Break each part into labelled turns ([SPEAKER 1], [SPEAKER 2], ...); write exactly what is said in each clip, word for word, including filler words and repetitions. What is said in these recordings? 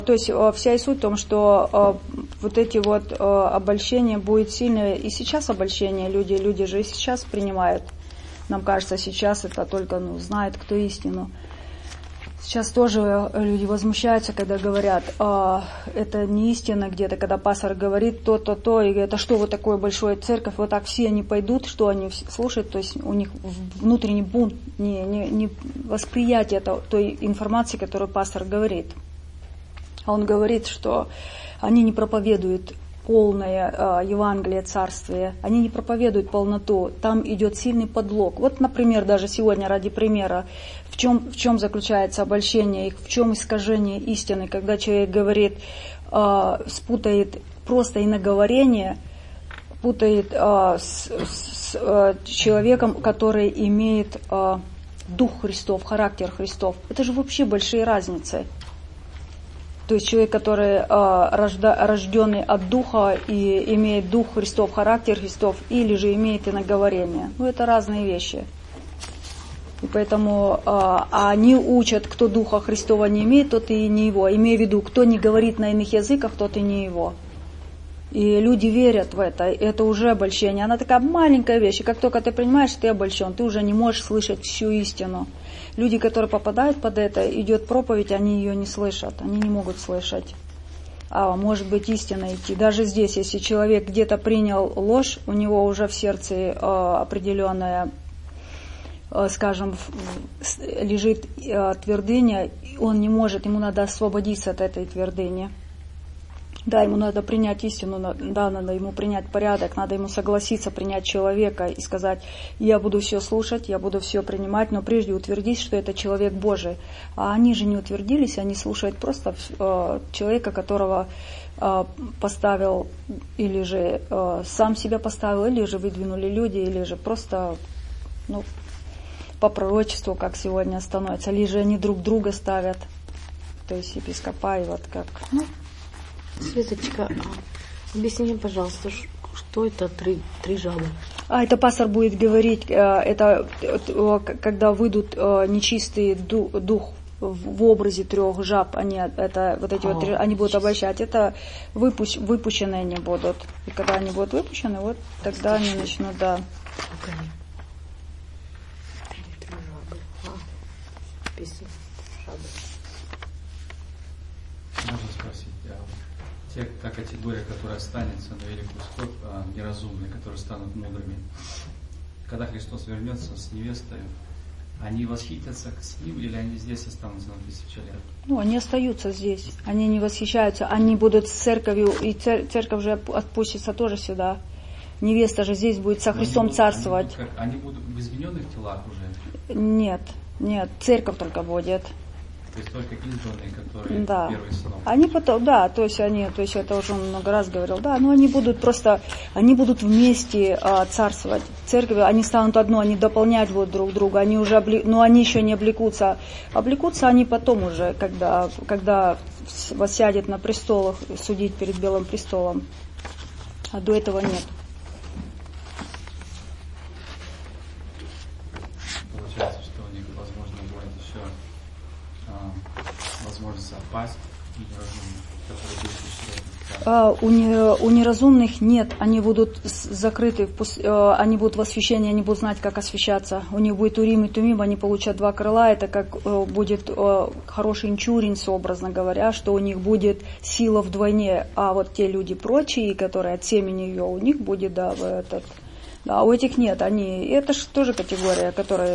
[SPEAKER 1] То есть вся и суть в том, что вот эти вот обольщения будет сильное, и сейчас обольщение люди, люди же и сейчас принимают. Нам кажется, сейчас это только ну, знает, кто истину. Сейчас тоже люди возмущаются, когда говорят, а, это не истина где-то, когда пастор говорит то-то, то, и это что вот такое большое церковь, вот так все они пойдут, что они слушают, то есть у них внутренний бунт, не, не, не восприятие той информации, которую пастор говорит. А он говорит, что они не проповедуют полное э, Евангелие, Царствие, они не проповедуют полноту, там идет сильный подлог. Вот, например, даже сегодня ради примера, в чем, в чем заключается обольщение их, в чем искажение истины, когда человек говорит, э, спутает просто иноговорение, путает э, с, с э, человеком, который имеет э, дух Христов, характер Христов. Это же вообще большие разницы. То есть человек, который э, рожда, рожденный от Духа и имеет Дух Христов, характер Христов, или же имеет иноговорение. Ну, это разные вещи. И поэтому э, они учат, кто Духа Христова не имеет, тот и не его. Имея в виду, кто не говорит на иных языках, тот и не его. И люди верят в это. Это уже обольщение. Она такая маленькая вещь. И как только ты принимаешь, ты обольщен. Ты уже не можешь слышать всю истину. Люди, которые попадают под это, идет проповедь, они ее не слышат, они не могут слышать. А может быть истина идти. Даже здесь, если человек где-то принял ложь, у него уже в сердце э, определенная, э, скажем, в, лежит э, твердыня, он не может, ему надо освободиться от этой твердыни. Да, ему надо принять истину, да, надо ему принять порядок, надо ему согласиться принять человека и сказать, я буду все слушать, я буду все принимать, но прежде утвердись, что это человек Божий. А они же не утвердились, они слушают просто э, человека, которого э, поставил, или же э, сам себя поставил, или же выдвинули люди, или же просто ну, по пророчеству, как сегодня становится, или же они друг друга ставят, то есть епископа и вот как... Ну,
[SPEAKER 2] Светочка, объясни мне, пожалуйста, что это три, три жабы?
[SPEAKER 1] А это пастор будет говорить, это когда выйдут нечистый дух в образе трех жаб, они это вот эти а, вот они будут обольщать, это выпущ, выпущенные они будут. И когда они будут выпущены, вот тогда они начнут, да.
[SPEAKER 2] Три жабы. А, песня. Жабы.
[SPEAKER 3] Можно спросить, те, та категория, которая останется на великий исход, а, неразумные, которые станут мудрыми, когда Христос вернется с невестой, они восхитятся с ним или они здесь останутся на тысячу лет?
[SPEAKER 1] Ну, они остаются здесь, они не восхищаются, они будут с церковью, и церковь же отпустится тоже сюда. Невеста же здесь будет со Христом
[SPEAKER 3] будут,
[SPEAKER 1] царствовать.
[SPEAKER 3] Они будут, они будут в измененных телах уже?
[SPEAKER 1] Нет, нет, церковь только будет.
[SPEAKER 3] То есть только избранные, которые
[SPEAKER 1] да.
[SPEAKER 3] первый сынок.
[SPEAKER 1] Они потом, да, то есть они, то есть это уже он много раз говорил, да, но они будут просто, они будут вместе а, царствовать. Церковь, они станут одно, они дополнять будут друг друга, они уже, обли... но они еще не облекутся. Облекутся они потом уже, когда, когда воссядет на престолах, судить перед Белым престолом. А до этого нет.
[SPEAKER 3] Получается, что у них, возможно, будет еще возможность опасть и неразумных,
[SPEAKER 1] а, у, не, у неразумных нет, они будут закрыты, они будут в освящении, они будут знать, как освящаться. У них будет Урим и Тумим, они получат два крыла, это как будет хороший инчуринс, образно говоря, что у них будет сила вдвойне, а вот те люди прочие, которые от семени ее, у них будет, да, этот, да, у этих нет, они, это же тоже категория, которая...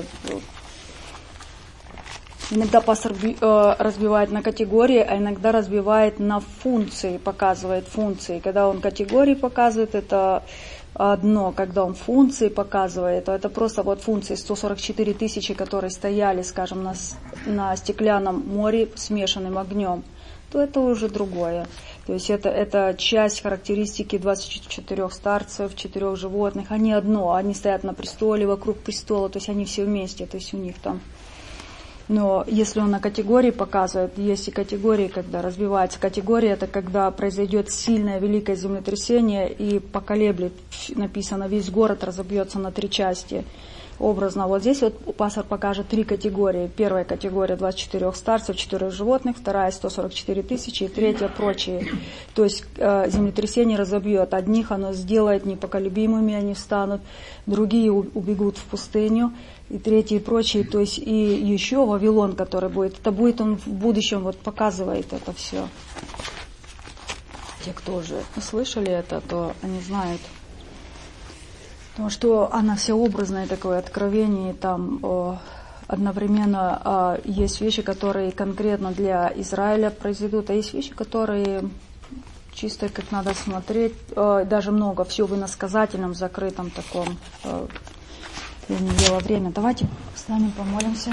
[SPEAKER 1] Иногда пастор э, разбивает на категории, а иногда разбивает на функции, показывает функции. Когда он категории показывает, это одно. Когда он функции показывает, то это просто вот функции сто сорок четыре тысячи, которые стояли, скажем, на, на стеклянном море смешанным огнем, то это уже другое. То есть это, это часть характеристики двадцати четырёх старцев, четырех животных. Они одно, они стоят на престоле, вокруг престола, то есть они все вместе, то есть у них там... Но если он на категории показывает, есть и категории, когда разбивается. Категория — это когда произойдет сильное великое землетрясение и поколеблет, написано, весь город разобьется на три части. образно. Вот здесь вот пастор покажет три категории. Первая категория двадцать четыре старцев, четыре животных, вторая сто сорок четыре тысячи, и третья прочие. То есть э, землетрясение разобьет. Одних оно сделает непоколебимыми, они встанут, другие убегут в пустыню, и третьи прочие. То есть и еще Вавилон, который будет, это будет он в будущем, вот показывает это все. Те, кто уже слышали это, то они знают. Потому что она вся образное такое откровение, там о, одновременно о, есть вещи, которые конкретно для Израиля произойдут, а есть вещи, которые чисто как надо смотреть, о, даже много, все в иносказательном, закрытом таком. О, я не делала время. Давайте встанем, помолимся.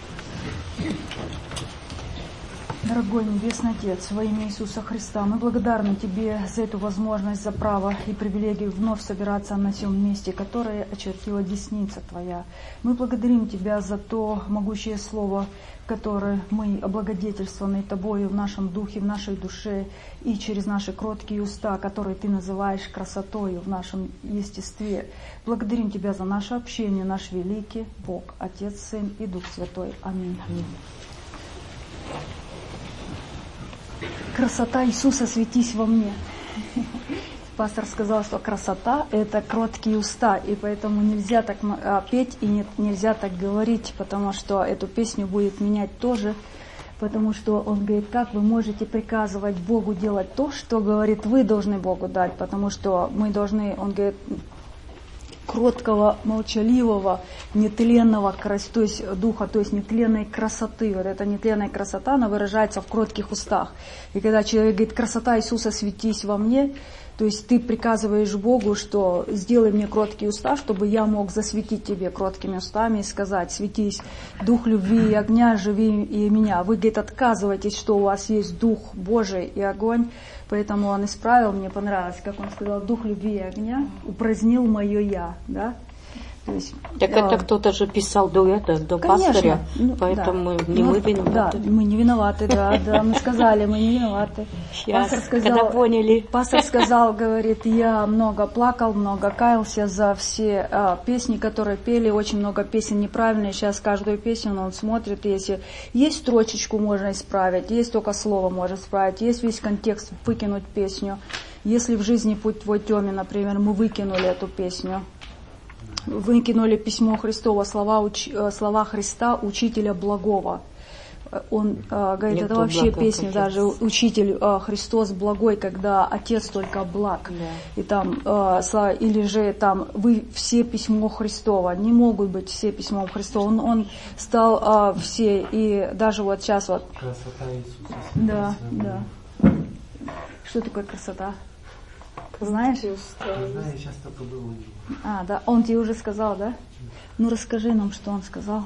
[SPEAKER 1] Дорогой Небесный Отец, во имя Иисуса Христа, мы благодарны Тебе за эту возможность, за право и привилегию вновь собираться на всем месте, которое очертила десница Твоя. Мы благодарим Тебя за то могущее слово, которое мы облагодетельствованы Тобою в нашем духе, в нашей душе и через наши кроткие уста, которые Ты называешь красотою в нашем естестве. Благодарим Тебя за наше общение, наш великий Бог, Отец, Сын и Дух Святой. Аминь. Аминь. Красота Иисуса, светись во мне. Пастор сказал, что красота – это кроткие уста, и поэтому нельзя так петь и не, нельзя так говорить, потому что эту песню будет менять тоже, потому что он говорит, как вы можете приказывать Богу делать то, что, говорит, вы должны Богу дать, потому что мы должны, он говорит, кроткого, молчаливого, нетленного, то есть духа, то есть нетленной красоты. Вот эта нетленная красота, она выражается в кротких устах. И когда человек говорит, красота Иисуса, светись во мне, то есть ты приказываешь Богу, что сделай мне кроткие уста, чтобы я мог засветить тебе кроткими устами и сказать, светись, дух любви и огня, живи и меня. Вы, говорит, отказываетесь, что у вас есть дух Божий и огонь, поэтому он исправил, мне понравилось, как он сказал, дух любви и огня упразднил мое я, да? То есть,
[SPEAKER 2] так это э, кто-то же писал до этого, до конечно, пастыря, ну, поэтому да. не ну, мы виноваты.
[SPEAKER 1] Да, мы не виноваты, да, да, мы сказали, мы не виноваты.
[SPEAKER 2] Сейчас, пастор сказал, когда поняли.
[SPEAKER 1] Пастор сказал, говорит, я много плакал, много каялся за все а, песни, которые пели, очень много песен неправильные, сейчас каждую песню он смотрит, если есть строчечку, можно исправить, есть только слово, можно исправить, есть весь контекст, выкинуть песню. Если в жизни путь твой темен, например, мы выкинули эту песню, выкинули письмо Христово, слова, уч, слова Христа, учителя благого. Он э, говорит, Нет, это вообще песня, даже учитель э, Христос благой, когда Отец только благ. Да. И там, э, слова, или же там, вы все письмо Христово, не могут быть все письмом Христова. Он, он стал э, все, и даже вот сейчас вот.
[SPEAKER 4] Красота Иисуса.
[SPEAKER 1] Да, да. Что такое красота? Знаешь?
[SPEAKER 4] Я знаю, сейчас только был у него.
[SPEAKER 1] А, да, он тебе уже сказал, да? Ну, расскажи нам, что он сказал.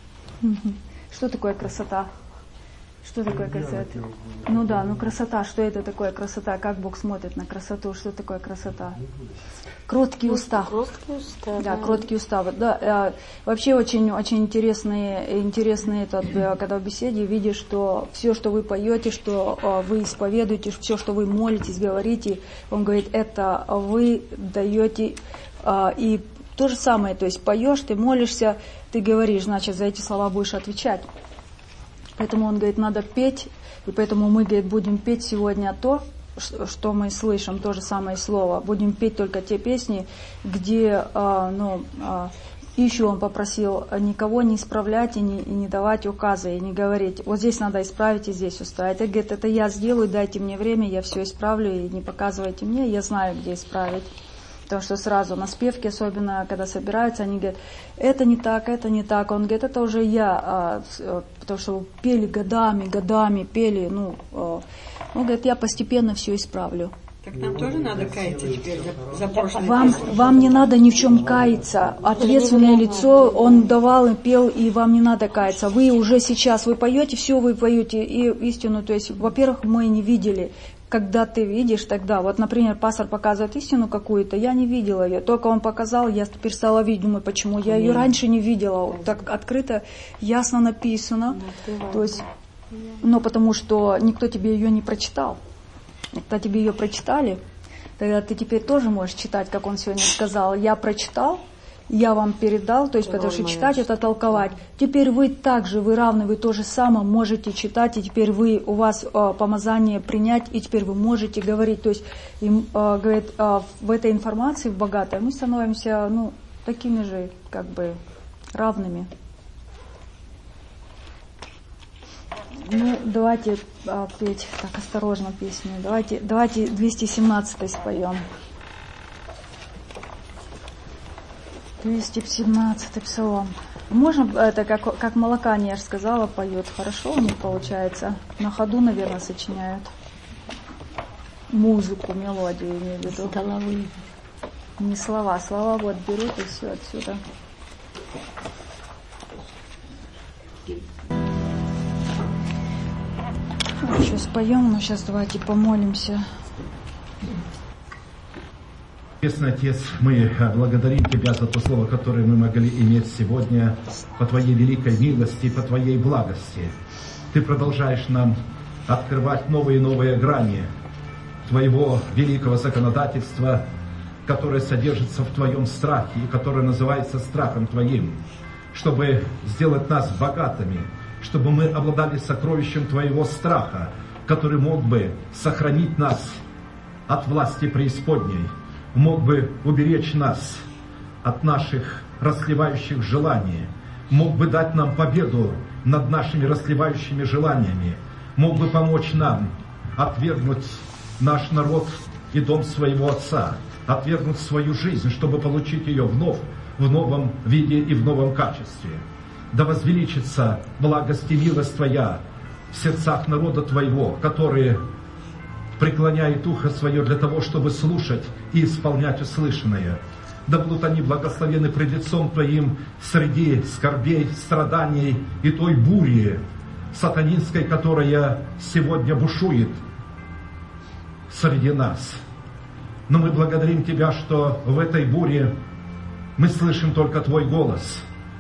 [SPEAKER 1] Что такое красота? Что такое красота? Ну да, ну красота, что это такое красота? Как Бог смотрит на красоту? Что такое красота? Кроткие уста.
[SPEAKER 2] Кроткие уста.
[SPEAKER 1] Да, кроткие уста. Да, вообще очень, очень интересные, интересные, этот, когда в беседе видишь, что все, что вы поете, что вы исповедуете, все, что вы молитесь, говорите, он говорит, это вы даете, и то же самое, то есть поешь, ты молишься, ты говоришь, значит, за эти слова будешь отвечать. Поэтому он говорит, надо петь, и поэтому мы, говорит, будем петь сегодня то, что мы слышим, то же самое слово. Будем петь только те песни, где, э, ну, э, еще он попросил никого не исправлять и не, и не давать указы, и не говорить, вот здесь надо исправить и здесь устроить. И говорит, это я сделаю, дайте мне время, я все исправлю, и не показывайте мне, я знаю, где исправить. Потому что сразу на спевке, особенно когда собираются, они говорят, это не так, это не так. Он говорит, это уже я, потому что пели годами, годами, пели, ну, он говорит, я постепенно все исправлю.
[SPEAKER 5] Так нам тоже надо каяться теперь за, за прошлое.
[SPEAKER 1] Вам, вам не надо ни в чем каяться. Ответственное лицо он давал и пел, и вам не надо каяться. Вы уже сейчас, вы поете, все вы поете и истину. То есть, во-первых, мы не видели. Когда ты видишь, тогда, вот, например, пастор показывает истину какую-то, я не видела ее, только он показал, я теперь стала видеть, думаю, почему, я ее раньше не видела, так открыто, ясно написано, то есть, но потому что никто тебе ее не прочитал, когда тебе ее прочитали, тогда ты теперь тоже можешь читать, как он сегодня сказал, я прочитал, я вам передал, то есть потому что читать это толковать. Теперь вы также, вы равны, вы то же самое можете читать, и теперь вы, у вас э, помазание принять, и теперь вы можете говорить. То есть, им, э, говорит, э, в этой информации, в богатой, мы становимся, ну, такими же, как бы, равными. Ну, давайте а, петь, так, осторожно песню. Давайте, давайте двести семнадцатый споем. двести семнадцатый псалом. Можно, это как, как Малакани, я же сказала, поет. Хорошо у них получается. На ходу, наверное, сочиняют. Музыку, мелодию, имею в виду.
[SPEAKER 2] Головы.
[SPEAKER 1] Не слова. Слова вот берут и все отсюда. Еще споем, но сейчас давайте помолимся.
[SPEAKER 6] Небесный Отец, мы благодарим Тебя за то слово, которое мы могли иметь сегодня по Твоей великой милости и по Твоей благости. Ты продолжаешь нам открывать новые и новые грани Твоего великого законодательства, которое содержится в Твоем страхе и которое называется страхом Твоим, чтобы сделать нас богатыми, чтобы мы обладали сокровищем Твоего страха, который мог бы сохранить нас от власти преисподней, мог бы уберечь нас от наших расслевающих желаний, мог бы дать нам победу над нашими расслевающими желаниями, мог бы помочь нам отвергнуть наш народ и дом своего Отца, отвергнуть свою жизнь, чтобы получить ее вновь, в новом виде и в новом качестве. Да возвеличится благость и милость Твоя в сердцах народа Твоего, которые преклоняют ухо свое для того, чтобы слушать и исполнять услышанное. Да будут они благословены пред лицом Твоим среди скорбей, страданий и той бури сатанинской, которая сегодня бушует среди нас. Но мы благодарим Тебя, что в этой буре мы слышим только Твой голос,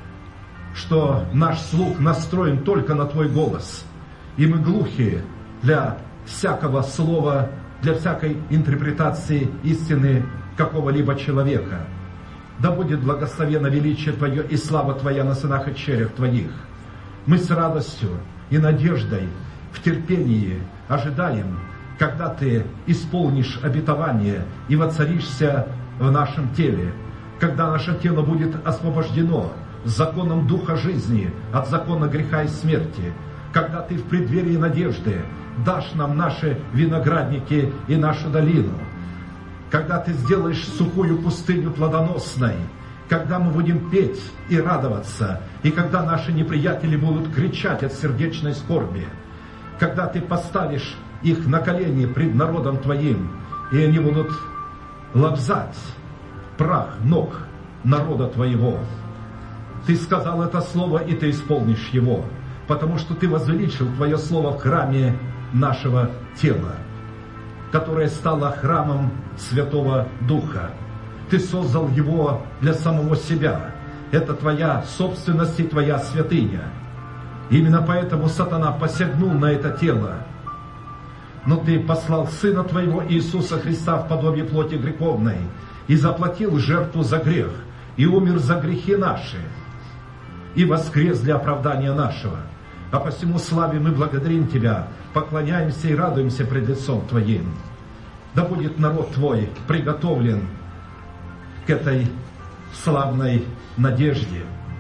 [SPEAKER 6] что наш слух настроен только на Твой голос, и мы глухи для всякого слова, для всякой интерпретации истины какого-либо человека. Да будет благословено величие Твое и слава Твоя на сынах и черях Твоих. Мы с радостью и надеждой, в терпении ожидаем, когда Ты исполнишь обетование и воцаришься в нашем теле, когда наше тело будет освобождено законом Духа жизни от закона греха и смерти, когда Ты в преддверии надежды дашь нам наши виноградники и нашу долину, когда Ты сделаешь сухую пустыню плодоносной, когда мы будем петь и радоваться, и когда наши неприятели будут кричать от сердечной скорби, когда Ты поставишь их на колени пред народом Твоим, и они будут лобзать прах ног народа Твоего. Ты сказал это слово, и Ты исполнишь его, потому что Ты возвеличил Твое слово в храме нашего тела, которое стало храмом Святого Духа. Ты создал его для самого себя. Это Твоя собственность и Твоя святыня. Именно поэтому сатана посягнул на это тело. Но Ты послал Сына Твоего Иисуса Христа в подобие плоти греховной и заплатил жертву за грех, и умер за грехи наши, и воскрес для оправдания нашего. А посему славе мы благодарим Тебя, поклоняемся и радуемся пред лицом Твоим. Да будет народ Твой приготовлен к этой славной надежде.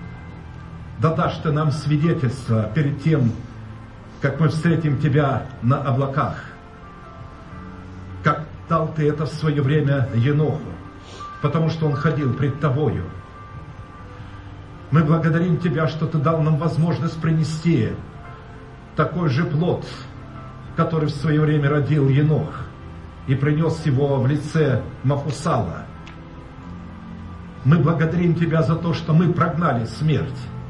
[SPEAKER 6] Да дашь Ты нам свидетельство перед тем, как мы встретим Тебя на облаках, как дал Ты это в свое время Еноху, потому что он ходил пред Тобою. Мы благодарим Тебя, что Ты дал нам возможность принести такой же плод, который в свое время родил Енох, и принес его в лице Мафусала. Мы благодарим Тебя за то, что мы прогнали смерть.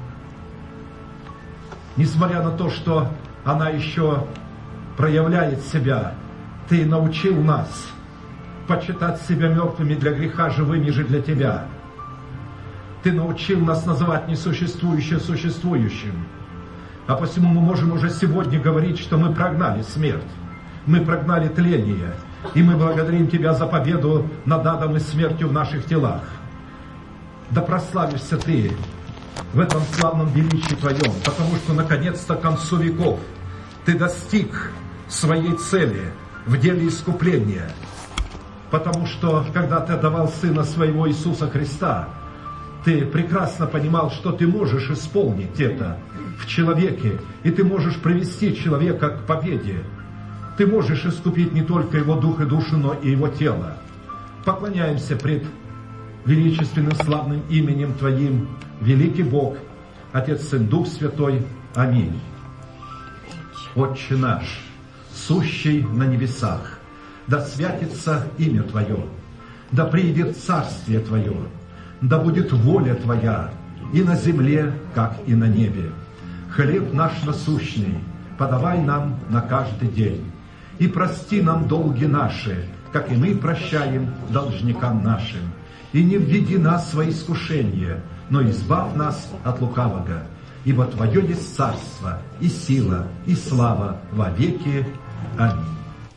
[SPEAKER 6] Несмотря на то, что она еще проявляет себя, Ты научил нас почитать себя мертвыми для греха, живыми же для Тебя. Ты научил нас называть несуществующее существующим. А посему мы можем уже сегодня говорить, что мы прогнали смерть, мы прогнали тление, и мы благодарим Тебя за победу над адом и смертью в наших телах. Да прославишься Ты в этом славном величии Твоем, потому что наконец-то к концу веков Ты достиг своей цели в деле искупления. Потому что, когда Ты отдавал Сына Своего Иисуса Христа, Ты прекрасно понимал, что Ты можешь исполнить это в человеке, и Ты можешь привести человека к победе. Ты можешь искупить не только его дух и душу, но и его тело. Поклоняемся пред величественным славным именем Твоим, великий Бог, Отец, Сын, Дух Святой. Аминь. Отче наш, сущий на небесах, да святится имя Твое, да приидет царствие Твое, да будет воля Твоя и на земле, как и на небе. Хлеб наш насущный подавай нам на каждый день, и прости нам долги наши, как и мы прощаем должникам нашим. И не введи нас в свои искушения, но избавь нас от лукавого. Ибо Твое есть царство, и сила, и слава во веки. Аминь.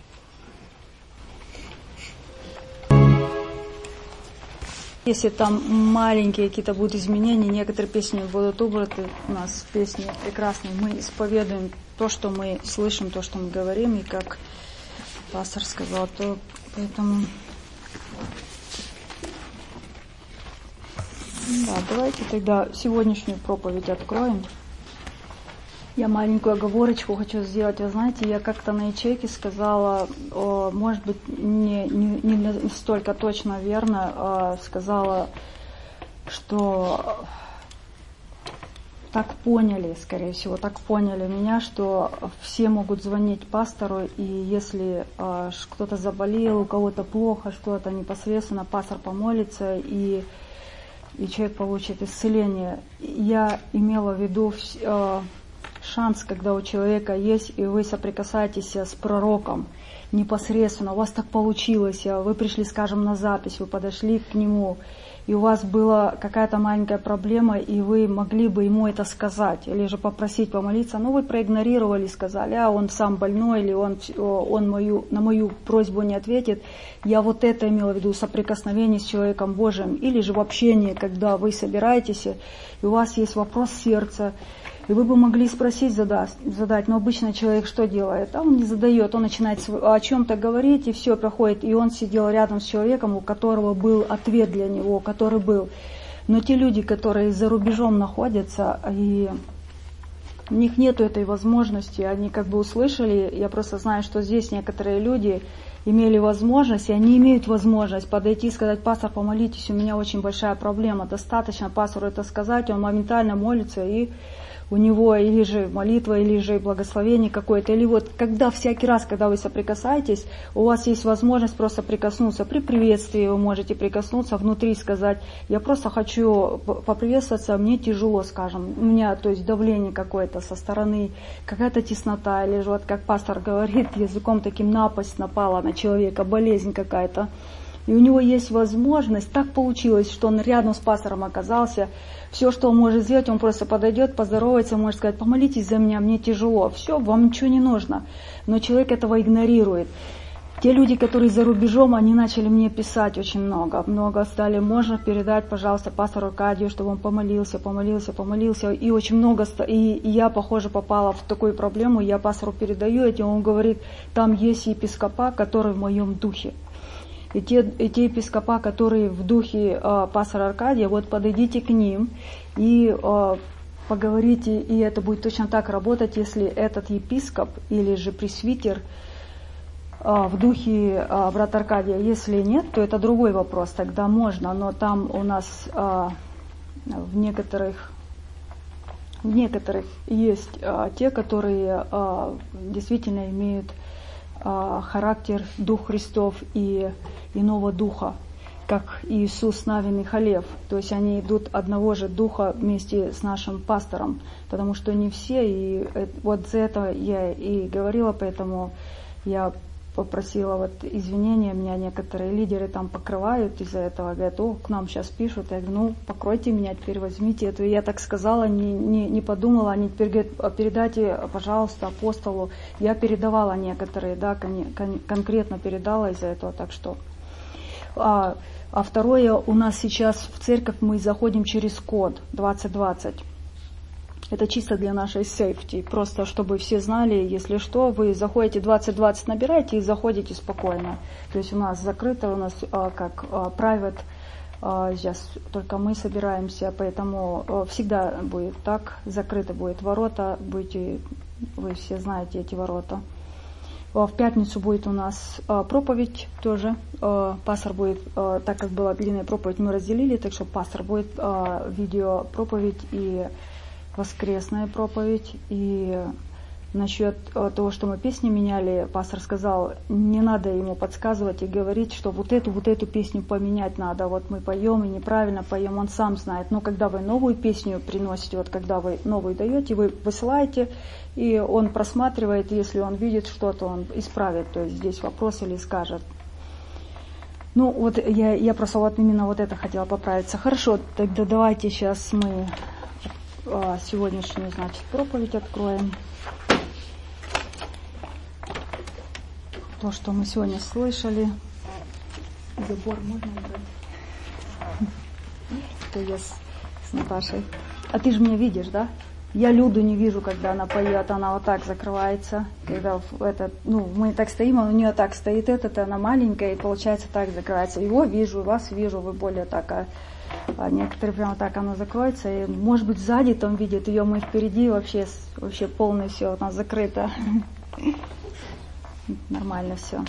[SPEAKER 1] Если там маленькие какие-то будут изменения, некоторые песни будут убраны, у нас песни прекрасные, мы исповедуем то, что мы слышим, то, что мы говорим, и как пастор сказал, то поэтому... Да, давайте тогда сегодняшнюю проповедь откроем. Я маленькую оговорочку хочу сделать. Вы знаете, я как-то на ячейке сказала, о, может быть, не, не, не столько точно верно, а сказала, что так поняли, скорее всего, так поняли меня, что все могут звонить пастору, и если а, кто-то заболел, у кого-то плохо, что-то непосредственно, пастор помолится, и и человек получит исцеление. Я имела в виду э, шанс, когда у человека есть, и вы соприкасаетесь с пророком непосредственно, у вас так получилось, вы пришли, скажем, на запись, вы подошли к нему, и у вас была какая-то маленькая проблема, и вы могли бы ему это сказать, или же попросить помолиться, но вы проигнорировали, сказали, а он сам больной, или он, он мою, на мою просьбу не ответит. Я вот это имела в виду, соприкосновение с человеком Божиим, или же в общении, когда вы собираетесь, и у вас есть вопрос сердца, и вы бы могли спросить, задать, задать, но обычно человек что делает? А он не задает, он начинает о чем-то говорить, и все проходит. И он сидел рядом с человеком, у которого был ответ для него, который был. Но те люди, которые за рубежом находятся, и у них нету этой возможности, они как бы услышали, я просто знаю, что здесь некоторые люди имели возможность, и они имеют возможность подойти и сказать, пастор, помолитесь, у меня очень большая проблема. Достаточно пастору это сказать, он моментально молится, и у него или же молитва, или же благословение какое-то, или вот когда всякий раз, когда вы соприкасаетесь, у вас есть возможность просто прикоснуться. При приветствии вы можете прикоснуться, внутри сказать, я просто хочу поприветствоваться, мне тяжело, скажем, у меня, то есть давление какое-то со стороны, какая-то теснота, или же вот как пастор говорит, языком таким напасть напала на человека, болезнь какая-то. И у него есть возможность, так получилось, что он рядом с пастором оказался, все, что он может сделать, он просто подойдет, поздоровается, может сказать, помолитесь за меня, мне тяжело, все, вам ничего не нужно. Но человек этого игнорирует. Те люди, которые за рубежом, они начали мне писать очень много, много стали, можно передать, пожалуйста, пастору Аркадию, чтобы он помолился, помолился, помолился, и очень много, и, и я, похоже, попала в такую проблему, я пастору передаю эти, он говорит, там есть епископа, который в моем духе. И те, и те епископа, которые в духе э, пастора Аркадия, вот подойдите к ним и э, поговорите, и это будет точно так работать, если этот епископ или же пресвитер э, в духе э, брата Аркадия. Если нет, то это другой вопрос, тогда можно, но там у нас э, в некоторых, в некоторых есть э, те, которые э, действительно имеют характер Дух Христов и иного Духа, как Иисус, Навин и Халев. То есть они идут одного же Духа вместе с нашим пастором, потому что не все, и вот за это я и говорила, поэтому я попросила вот извинения, меня некоторые лидеры там покрывают из-за этого, говорят, о, к нам сейчас пишут, я говорю, ну, покройте меня, теперь возьмите это. И я так сказала, не, не, не подумала, они теперь говорят, передайте, пожалуйста, апостолу. Я передавала некоторые, да, кон, кон, конкретно передала из-за этого, так что а, а второе, у нас сейчас в церковь мы заходим через код двадцать двадцать. Это чисто для нашей сейфти, просто чтобы все знали, если что, вы заходите двадцать двадцать, набираете и заходите спокойно. То есть у нас закрыто, у нас а, как а, private, а, сейчас только мы собираемся, поэтому а, всегда будет так, закрыто будет ворота, будете, вы все знаете эти ворота. В пятницу будет у нас а, проповедь тоже. А, пастор будет, а, так как была длинная проповедь, мы разделили, так что пастор будет а, видео проповедь и воскресная проповедь. И насчет а, того, что мы песни меняли, пастор сказал, не надо ему подсказывать и говорить, что вот эту, вот эту песню поменять надо. Вот мы поем и неправильно поем, он сам знает. Но когда вы новую песню приносите, вот когда вы новую даете, вы высылаете, и он просматривает, если он видит что-то, он исправит, то есть здесь вопрос или скажет. Ну вот я, я просто вот именно вот это хотела поправиться. Хорошо, тогда давайте сейчас мы а, сегодняшнюю, значит, проповедь откроем. То, что мы сегодня слышали. Забор можно убрать? Это я с, с Наташей. А ты же меня видишь, да? Я Люду не вижу, когда она поет, она вот так закрывается. Когда этот, ну, мы так стоим, у нее так стоит этот, она маленькая, и получается так закрывается. Его вижу, вас вижу, вы более так, а, а некоторые прямо так она закроется. И, может быть, сзади там видят ее, мы впереди вообще, вообще полное все у нас закрыто. Нормально все.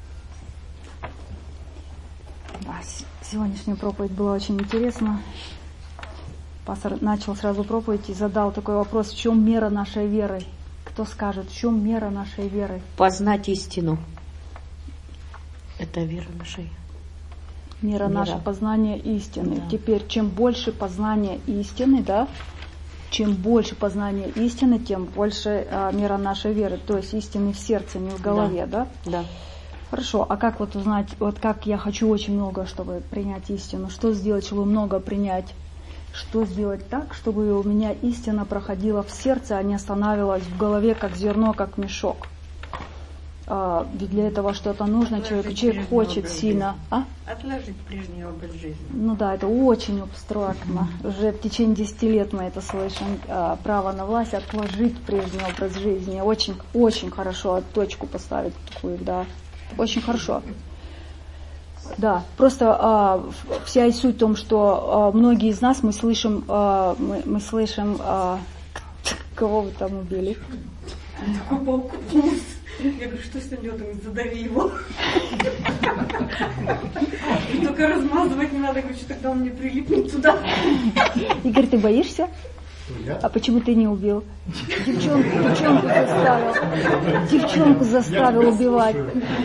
[SPEAKER 1] Да, сегодняшняя проповедь была очень интересна. Пастор начал сразу проповедь и задал такой вопрос: в чем мера нашей веры? Кто скажет, в чем мера нашей веры?
[SPEAKER 2] Познать истину. Это вера нашей.
[SPEAKER 1] Мера, мера. Наше познание истины. Да. Теперь, чем больше познания истины, да, чем больше познания истины, тем больше а, мера нашей веры. То есть истины в сердце, не в голове, да?
[SPEAKER 2] Да. Да.
[SPEAKER 1] Хорошо, а как вот узнать, вот как я хочу очень много, чтобы принять истину? Что сделать, чтобы много принять? Что сделать так, чтобы у меня истина проходила в сердце, а не останавливалась в голове, как зерно, как мешок? А, ведь для этого что-то нужно, человек, человек хочет сильно. А?
[SPEAKER 5] Отложить прежний образ жизни.
[SPEAKER 1] Ну да, это очень абстрактно. Уже в течение десяти лет мы это слышим. А, право на власть, отложить прежний образ жизни. Очень, очень хорошо точку поставить такую, да. Очень хорошо. Да, просто а, вся и суть в том, что а, многие из нас, мы слышим, а, мы, мы слышим, а, кого вы там убили?
[SPEAKER 5] Такой паук. Я говорю, что с ним делать? Он говорит, задави его. Только размазывать не надо. Я говорю, что тогда он мне прилипнет туда.
[SPEAKER 1] Игорь, ты боишься? А почему ты не убил? Девчонку, девчонку заставил. Девчонку заставил убивать.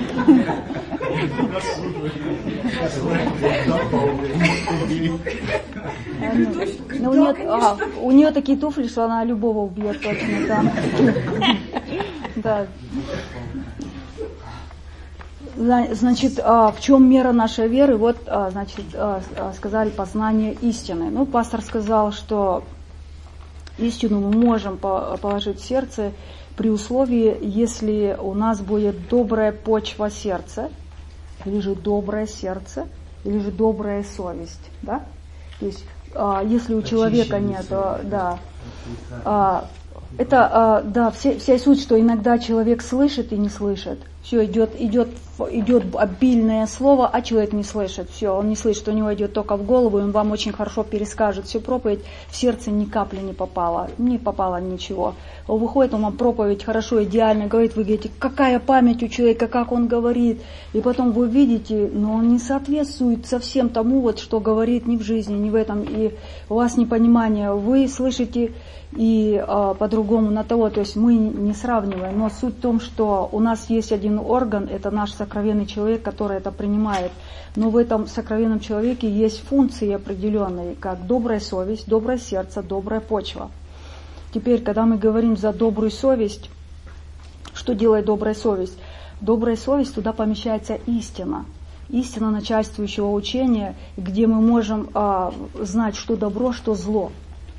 [SPEAKER 1] Ну, у, нее, а, у нее такие туфли, что она любого убьет точно, да. Да. Значит, в чем мера нашей веры? Вот, значит, сказали познание истины. Ну, пастор сказал, что истину мы можем положить в сердце при условии, если у нас будет добрая почва сердца, или же доброе сердце, или же добрая совесть, да? То есть, а, если у человека нет, да, а, это, а, да, вся, вся суть, что иногда человек слышит и не слышит. Все, идет, идет, идет обильное слово, а человек не слышит. Все, он не слышит, у него идет только в голову, и он вам очень хорошо перескажет всю проповедь, в сердце ни капли не попало, не попало ничего. Он выходит, он вам проповедь хорошо, идеально говорит, вы говорите, какая память у человека, как он говорит. И потом вы видите, но он не соответствует совсем тому, вот, что говорит ни в жизни, ни в этом. И у вас непонимание, вы слышите и а, по-другому на того, то есть мы не сравниваем, но суть в том, что у нас есть один орган, это наш сокровенный человек, который это принимает, но в этом сокровенном человеке есть функции определенные, как добрая совесть, доброе сердце, добрая почва. Теперь, когда мы говорим за добрую совесть, что делает добрая совесть? Добрая совесть, туда помещается истина, истина начальствующего учения, где мы можем а, знать, что добро, что зло.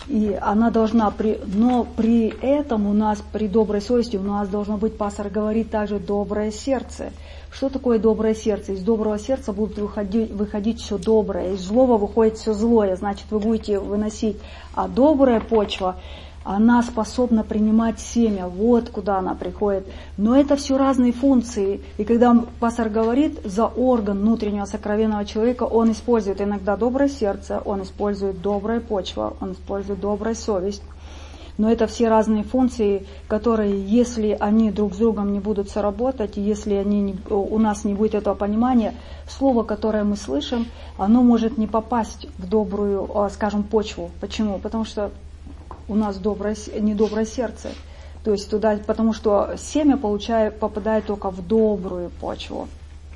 [SPEAKER 1] И она должна, при, но при этом у нас, при доброй совести, у нас должно быть, пастор говорит, также доброе сердце. Что такое доброе сердце? Из доброго сердца будут выходить, выходить все доброе, из злого выходит все злое, значит, вы будете выносить. А добрая почва, она способна принимать семя, вот куда она приходит. Но это все разные функции. И когда пастор говорит за орган внутреннего сокровенного человека, он использует иногда доброе сердце, он использует добрая почва, он использует добрая совесть. Но это все разные функции, которые, если они друг с другом не будут соработать, если они не, у нас не будет этого понимания, слово, которое мы слышим, оно может не попасть в добрую, скажем, почву. Почему? Потому что у нас доброе, недоброе сердце. То есть туда, потому что семя получает, попадает только в добрую почву,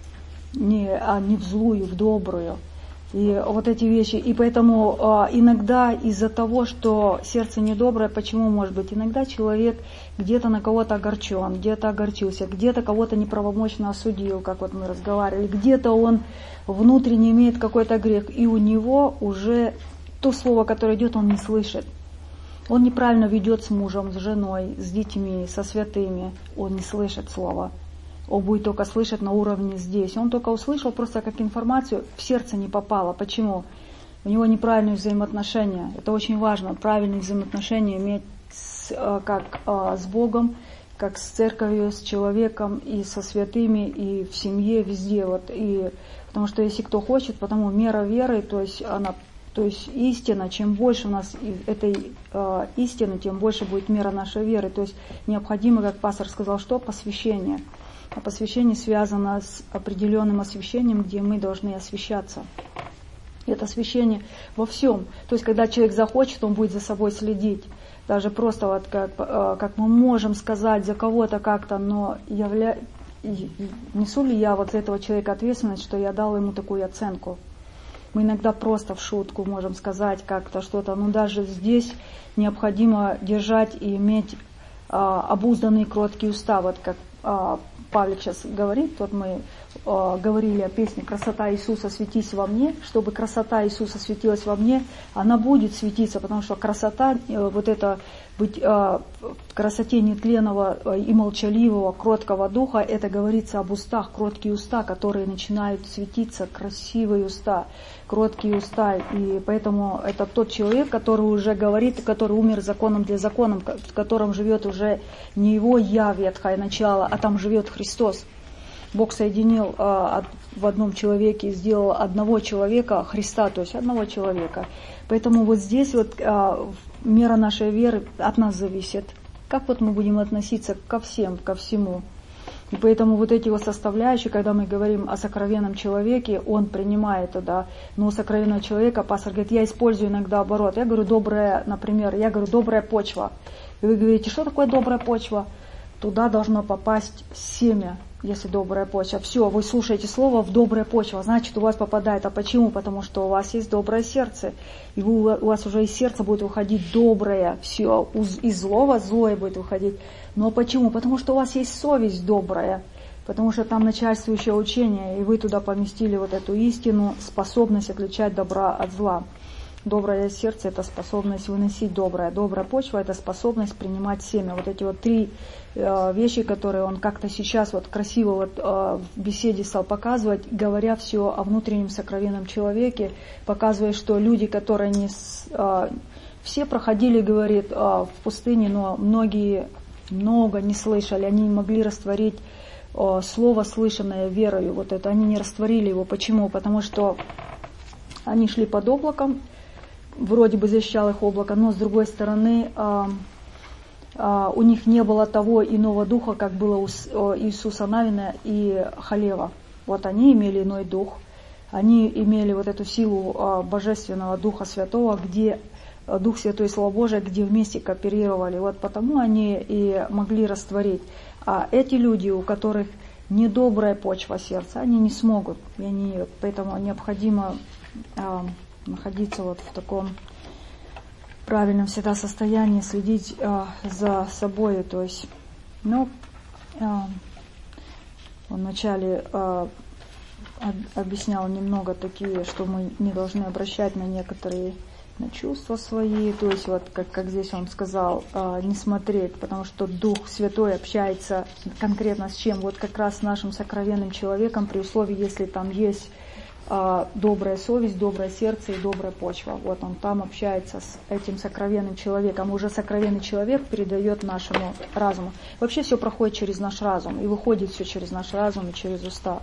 [SPEAKER 1] не, а не в злую, в добрую. И вот эти вещи. И поэтому э, иногда из-за того, что сердце недоброе, почему может быть? Иногда человек где-то на кого-то огорчен, где-то огорчился, где-то кого-то неправомочно осудил, как вот мы разговаривали, где-то он внутренне имеет какой-то грех, и у него уже то слово, которое идет, он не слышит. Он неправильно ведет с мужем, с женой, с детьми, со святыми. Он не слышит слова. Он будет только слышать на уровне здесь. Он только услышал просто как информацию, в сердце не попало. Почему? У него неправильные взаимоотношения. Это очень важно. Правильные взаимоотношения иметь с, как с Богом, как с церковью, с человеком, и со святыми, и в семье, везде. Вот. И, потому что если кто хочет, потому мера веры, то есть она... То есть истина, чем больше у нас этой э, истины, тем больше будет мера нашей веры. То есть необходимо, как пастор сказал, что? Посвящение. А посвящение связано с определенным освящением, где мы должны освящаться. Это освящение во всем. То есть когда человек захочет, он будет за собой следить. Даже просто вот как, э, как мы можем сказать за кого-то как-то, но явля... несу ли я вот за этого человека ответственность, что я дал ему такую оценку? Мы иногда просто в шутку можем сказать как-то что-то, но даже здесь необходимо держать и иметь а, обузданные кроткие уста. Вот как а, Павлик сейчас говорит, вот мы а, говорили о песне «Красота Иисуса, светись во мне». Чтобы красота Иисуса светилась во мне, она будет светиться, потому что красота, вот это быть а, в красоте нетленного и молчаливого, кроткого духа, это говорится об устах, кроткие уста, которые начинают светиться, красивые уста, кроткие уста. И поэтому это тот человек, который уже говорит, который умер законом для закона, в котором живет уже не его я, ветхое начало, а там живет Христос. Бог соединил а, в одном человеке и сделал одного человека, Христа, то есть одного человека. Поэтому вот здесь вот а, мера нашей веры от нас зависит. Как вот мы будем относиться ко всем, ко всему. И поэтому вот эти вот составляющие, когда мы говорим о сокровенном человеке, он принимает это, но у сокровенного человека пастор говорит, я использую иногда оборот. Я говорю, добрая, например, я говорю, добрая почва. И вы говорите, что такое добрая почва? Туда должно попасть семя, если добрая почва. Все, вы слушаете слово в добрая почва, значит у вас попадает. А почему? Потому что у вас есть доброе сердце. И вы, у вас уже из сердца будет выходить доброе, все, из злого злое будет выходить. Но почему? Потому что у вас есть совесть добрая. Потому что там начальствующее учение, и вы туда поместили вот эту истину, способность отличать добра от зла. Доброе сердце – это способность выносить доброе. Добрая почва – это способность принимать семя. Вот эти вот три э, вещи, которые он как-то сейчас вот красиво вот, э, в беседе стал показывать, говоря все о внутреннем сокровенном человеке, показывая, что люди, которые не... Э, все проходили, говорит, э, в пустыне, но многие много не слышали, они не могли растворить э, слово, слышанное верою. Вот это они не растворили его. Почему? Потому что они шли под облаком, вроде бы защищал их облако, но с другой стороны а, а, у них не было того иного духа, как было у Иисуса Навина и Халева. Вот они имели иной дух, они имели вот эту силу а, Божественного Духа Святого, где а, Дух Святой и Слово Божие, где вместе кооперировали. Вот потому они и могли растворить. А эти люди, у которых недобрая почва сердца, они не смогут. И они, поэтому необходимо а, находиться вот в таком правильном всегда состоянии, следить э, за собой. То есть, ну, э, он вначале э, объяснял немного такие, что мы не должны обращать на некоторые на чувства свои, то есть вот как, как здесь он сказал, не смотреть, потому что Дух Святой общается конкретно с чем? Вот как раз с нашим сокровенным человеком, при условии, если там есть добрая совесть, доброе сердце и добрая почва. Вот он там общается с этим сокровенным человеком. Уже сокровенный человек передает нашему разуму. Вообще все проходит через наш разум, и выходит все через наш разум и через уста.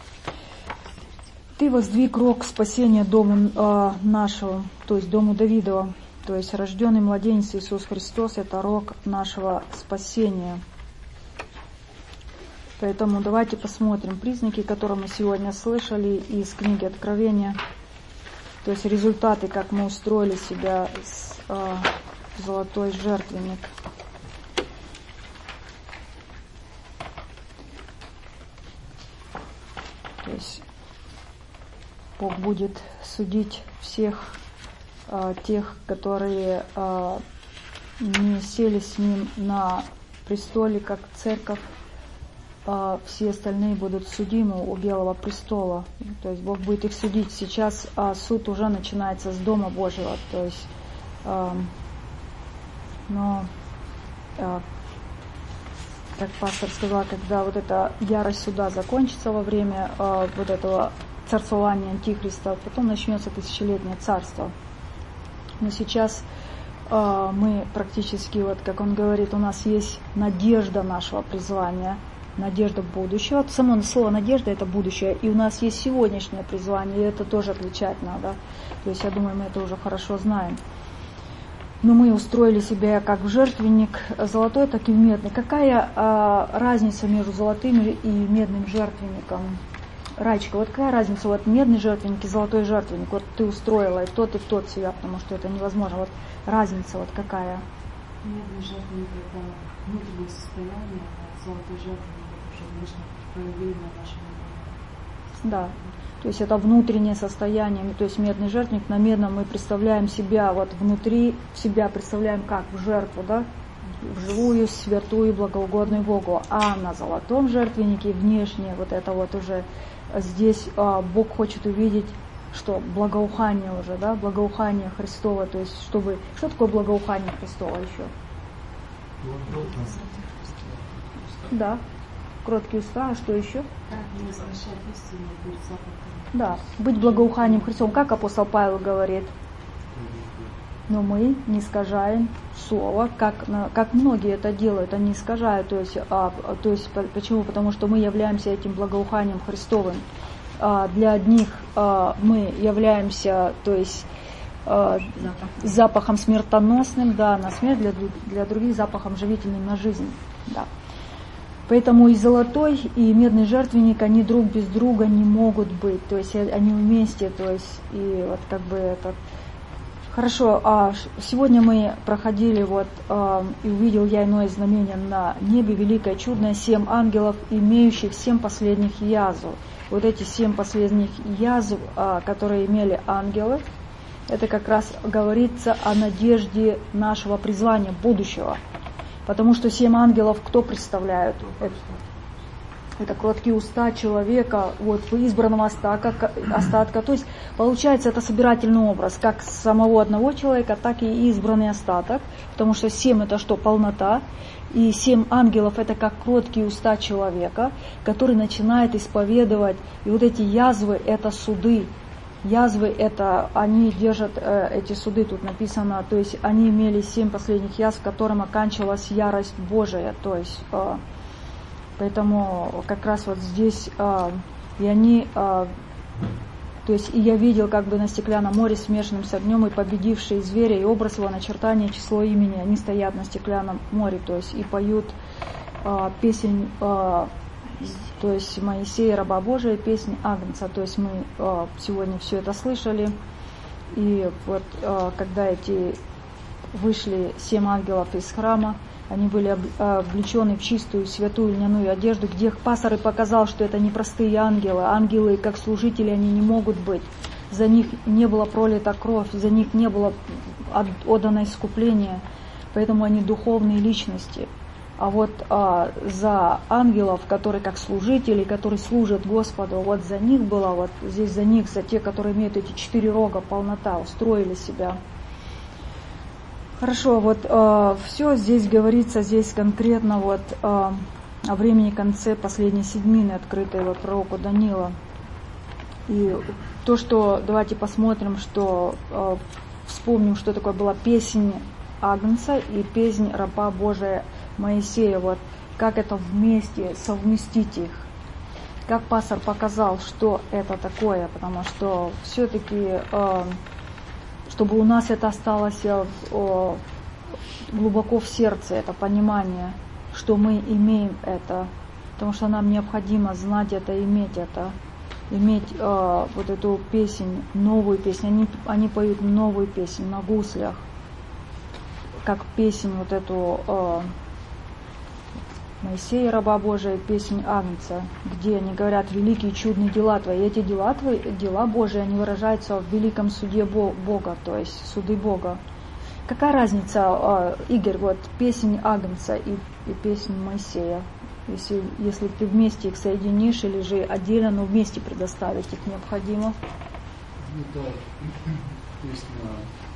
[SPEAKER 1] Ты воздвиг рог спасения дому э, нашего, то есть дому Давидова, то есть рожденный младенец Иисус Христос, это рог нашего спасения. Поэтому давайте посмотрим признаки, которые мы сегодня слышали из книги Откровения, то есть результаты, как мы устроили себя с э, золотой жертвенник. То есть Бог будет судить всех э, тех, которые э, не сели с Ним на престоле, как церковь. Э, все остальные будут судимы у Белого престола. То есть Бог будет их судить. Сейчас э, суд уже начинается с Дома Божьего. То есть, э, но, э, как пастор сказал, когда вот эта ярость суда закончится во время э, вот этого царствование Антихриста, потом начнется тысячелетнее царство. Но сейчас э, мы практически, вот как он говорит, у нас есть надежда нашего призвания, надежда будущего. Само слово надежда — это будущее, и у нас есть сегодняшнее призвание, и это тоже отличать надо. То есть я думаю, мы это уже хорошо знаем. Но мы устроили себя как в жертвенник золотой, так и в медный. Какая э, разница между золотым и медным жертвенником? Рачка, вот какая разница, вот медный жертвенник и золотой жертвенник, вот ты устроила и тот, и тот себя, потому что это невозможно, вот разница вот какая?
[SPEAKER 2] Медный жертвенник — это внутреннее состояние, а золотой жертвенник — это уже внешнее проявление нашего.
[SPEAKER 1] Да, то есть это внутреннее состояние, то есть медный жертвенник, на медном мы представляем себя, вот внутри себя представляем как в жертву, да, в живую, святую, благоугодную Богу, а на золотом жертвеннике внешнее, вот это вот уже здесь а, Бог хочет увидеть, что благоухание уже, да, благоухание Христово, то есть чтобы, что такое благоухание Христово еще? Да, кроткие уста, а что еще? Да, быть благоуханием Христовым, как апостол Павел говорит, но мы не искажаем слово, как, как многие это делают, они искажают, то есть, а, то есть почему? Потому что мы являемся этим благоуханием Христовым. А, для одних а, мы являемся, то есть а, запахом смертоносным, да, на смерть, для, для других запахом живительным на жизнь, да. Поэтому и золотой, и медный жертвенник, они друг без друга не могут быть, то есть они вместе, то есть и вот как бы это. Хорошо, а сегодня мы проходили, вот, э, и увидел я иное знамение на небе, великое, чудное, семь ангелов, имеющих семь последних язв. Вот эти семь последних язв, э, которые имели ангелы, это как раз говорится о надежде нашего призвания, будущего. Потому что семь ангелов кто представляют? Это, это кроткие уста человека, вот, избранного остатка, остатка. То есть, получается, это собирательный образ, как самого одного человека, так и избранный остаток. Потому что семь это что? Полнота. И семь ангелов это как кроткие уста человека, который начинает исповедовать. И вот эти язвы это суды. Язвы это, они держат э, эти суды, тут написано, то есть они имели семь последних язв, которым оканчивалась ярость Божия. То есть, э, поэтому как раз вот здесь, э, и они, э, то есть и я видел как бы на стеклянном море, смешанным с огнем, и победившие зверя, и образ его, начертание, число имени, они стоят на стеклянном море, то есть и поют э, песнь, э, то есть Моисея, раба Божия, песнь Агнца. То есть мы э, сегодня все это слышали. И вот э, когда эти вышли семь ангелов из храма, они были облечены в чистую святую льняную одежду, где пастор и показал, что это не простые ангелы. Ангелы, как служители, они не могут быть. За них не было пролита кровь, за них не было отдано искупление. Поэтому они духовные личности. А вот а, за ангелов, которые как служители, которые служат Господу, вот за них было, вот здесь за них, за те, которые имеют эти четыре рога, полнота, устроили себя. Хорошо, вот э, все здесь говорится, здесь конкретно вот э, о времени конце последней седьмины, открытой вот пророку Даниила. И то, что, давайте посмотрим, что э, вспомним, что такое была песнь Агнца и песнь раба Божия Моисея, вот как это вместе совместить их. Как пастор показал, что это такое, потому что все-таки, э, чтобы у нас это осталось э, глубоко в сердце, это понимание, что мы имеем это, потому что нам необходимо знать это, иметь это, иметь э, вот эту песнь, новую песню. Они, они поют новую песнь на гуслях, как песнь вот эту э, Моисея, раба Божия, песнь Агнца, где они говорят: великие чудные дела твои. И эти дела твои, дела Божии, они выражаются в великом суде Бога, то есть суды Бога. Какая разница, Игорь, вот песнь Агнца и, и песнь Моисея, если, если ты вместе их соединишь или же отдельно, но вместе предоставить их необходимо?
[SPEAKER 7] Это песня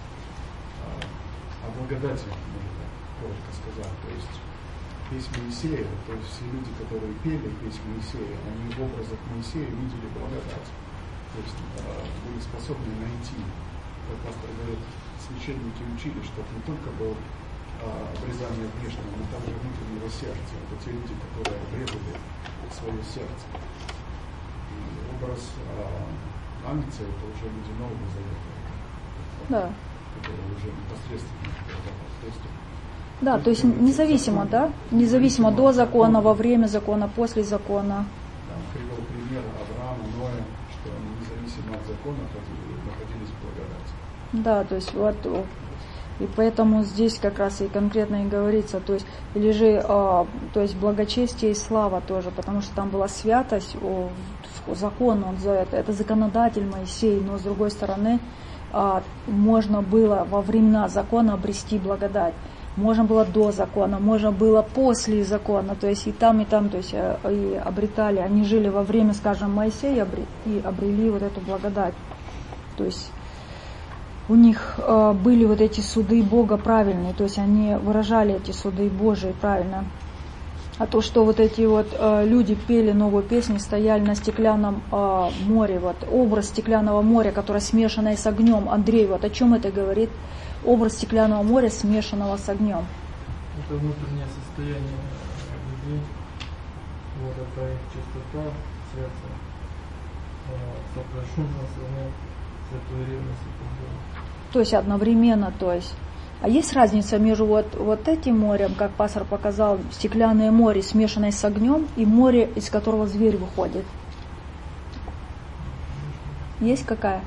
[SPEAKER 7] о благодати, можно так коротко сказать. То есть песнь Моисея, то есть все люди, которые пели песнь Моисея, они в образах Моисея видели благодать. То есть были способны найти, как пастор говорит, священники учили, что не только было обрезание внешнего, но также внутреннего сердца. Это те люди, которые обрезали свое сердце. И образ Агнца — это уже люди Нового Завета,
[SPEAKER 1] Да.
[SPEAKER 7] которые уже непосредственно то есть,
[SPEAKER 1] Да, то есть независимо, да? Независимо до закона, во время закона, после закона.
[SPEAKER 7] Да, привел пример Авраама, Ноя, что они независимо от закона находились в благодати.
[SPEAKER 1] Да, то есть вот, и поэтому здесь как раз и конкретно и говорится, то есть, или же, э, то есть благочестие и слава тоже, потому что там была святость, о, закон, он за это, это законодатель Моисей, но с другой стороны, э, можно было во времена закона обрести благодать. Можно было до закона, можно было после закона, то есть и там, и там, то есть и обретали, они жили во время, скажем, Моисея и обрели вот эту благодать. То есть у них э, были вот эти суды Бога правильные, то есть они выражали эти суды Божии правильно. А то, что вот эти вот э, люди пели новую песню, стояли на стеклянном э, море, вот образ стеклянного моря, которое смешанное с огнем. Андрей, вот о чем это говорит? Образ стеклянного моря, смешанного с огнем.
[SPEAKER 8] Это внутреннее состояние людей, вот это их чистота сердца, сопрошумность, святую ревность и так далее.
[SPEAKER 1] То есть одновременно, то есть. А есть разница между вот, вот этим морем, как пастор показал, стеклянное море, смешанное с огнем, и море, из которого зверь выходит? Есть какая?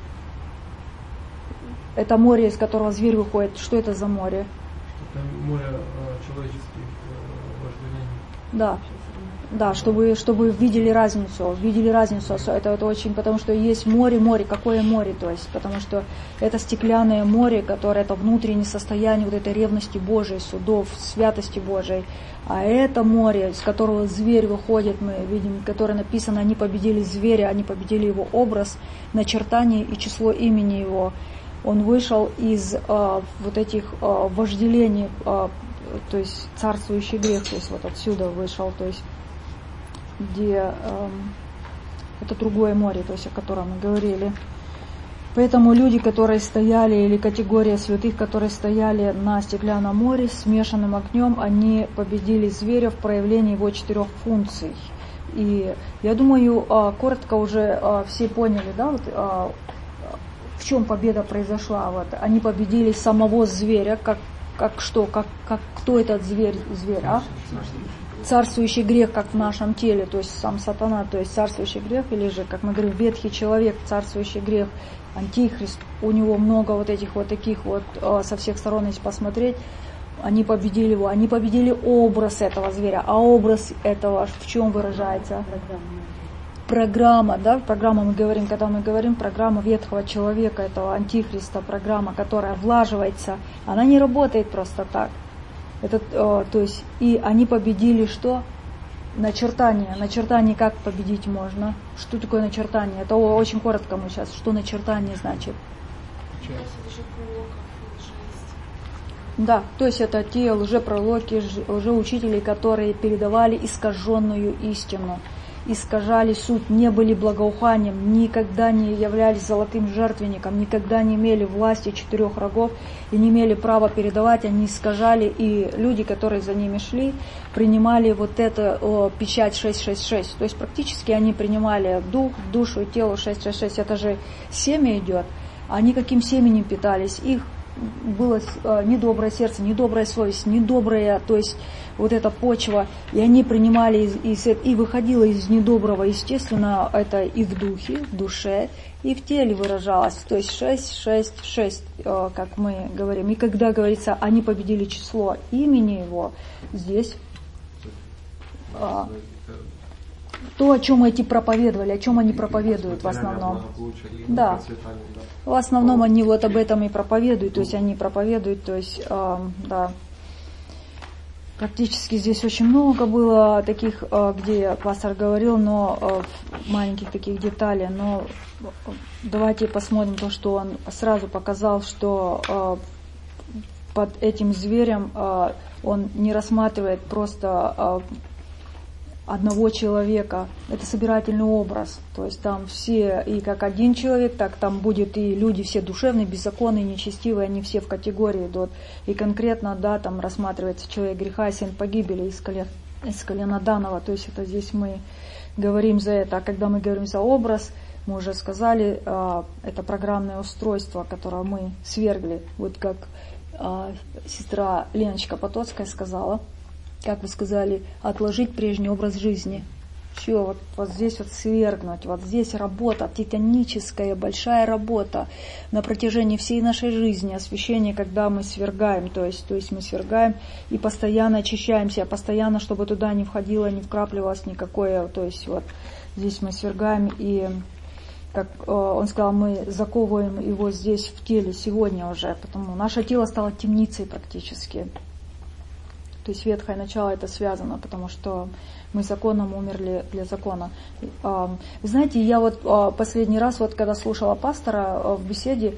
[SPEAKER 1] Это море, из которого зверь выходит. Что это за море?
[SPEAKER 8] Это море э, человеческих э, вожделений.
[SPEAKER 1] Да. Да, чтобы, чтобы видели разницу, видели разницу. Это, это очень, потому что есть море, море. Какое море? То есть, потому что это стеклянное море, которое это внутреннее состояние вот этой ревности Божией, судов, святости Божией. А это море, из которого зверь выходит, мы видим, которое написано: они победили зверя, они победили его образ, начертание и число имени его. Он вышел из э, вот этих э, вожделений, э, то есть царствующий грех, то есть вот отсюда вышел, то есть где э, это другое море, то есть о котором мы говорили. Поэтому люди, которые стояли, или категория святых, которые стояли на стеклянном море, смешанным огнем, они победили зверя в проявлении его четырех функций. И я думаю, э, коротко уже э, все поняли, да, вот, э, в чем победа произошла. Вот. Они победили самого зверя, как, как что, как, как кто этот зверь, зверь, а? Царствующий грех, как в нашем теле, то есть сам сатана, то есть царствующий грех, или же, как мы говорим, ветхий человек, царствующий грех, антихрист, у него много вот этих вот таких вот со всех сторон, если посмотреть, они победили его, они победили образ этого зверя, а образ этого в чем выражается? Программа, да, программа мы говорим, когда мы говорим программа ветхого человека, этого антихриста, программа, которая влаживается, она не работает просто так. Это, э, то есть, и они победили что? Начертание. Начертание как победить можно? Что такое начертание? Это очень коротко мы сейчас. Что начертание значит? Да, то есть это те лжепророки, лжеучители, которые передавали искаженную истину, искажали суть, не были благоуханием, никогда не являлись золотым жертвенником, никогда не имели власти четырех рогов и не имели права передавать, они искажали, и люди, которые за ними шли, принимали вот это о, печать шесть шесть шесть, то есть практически они принимали дух, душу и тело шесть шесть шесть, это же семя идет, они каким семенем питались, их было э, недоброе сердце, недобрая совесть, недобрая, то есть вот эта почва, и они принимали из, из, и выходило из недоброго, естественно, это и в духе, в душе, и в теле выражалось, то есть шесть шесть шесть, э, как мы говорим, и когда говорится, они победили число имени его, здесь э, то, о чем эти проповедовали, о чем они проповедуют в основном. Да. В основном они вот об этом и проповедуют, то есть они проповедуют, то есть, э, да. Практически здесь очень много было таких, э, где пастор говорил, но э, маленьких таких деталей, но давайте посмотрим то, что он сразу показал, что э, под этим зверем э, он не рассматривает просто э, одного человека, это собирательный образ, то есть там все, и как один человек, так там будет и люди все душевные, беззаконные, нечестивые, они все в категории идут, и конкретно, да, там рассматривается человек греха и сын погибели из колена, из колена Данова, то есть это здесь мы говорим за это, а когда мы говорим за образ, мы уже сказали, это программное устройство, которое мы свергли, вот как сестра Леночка Потоцкая сказала, как вы сказали, отложить прежний образ жизни. Все, вот, вот здесь вот свергнуть, вот здесь работа, титаническая, большая работа на протяжении всей нашей жизни, освящение, когда мы свергаем, то есть, то есть мы свергаем и постоянно очищаемся, постоянно, чтобы туда не входило, не вкрапливалось никакое, то есть вот здесь мы свергаем, и, как э, он сказал, мы заковываем его здесь в теле сегодня уже, потому наше тело стало темницей практически. То есть ветхое начало это связано, потому что мы законом умерли для закона. Вы знаете, я вот последний раз, вот когда слушала пастора в беседе,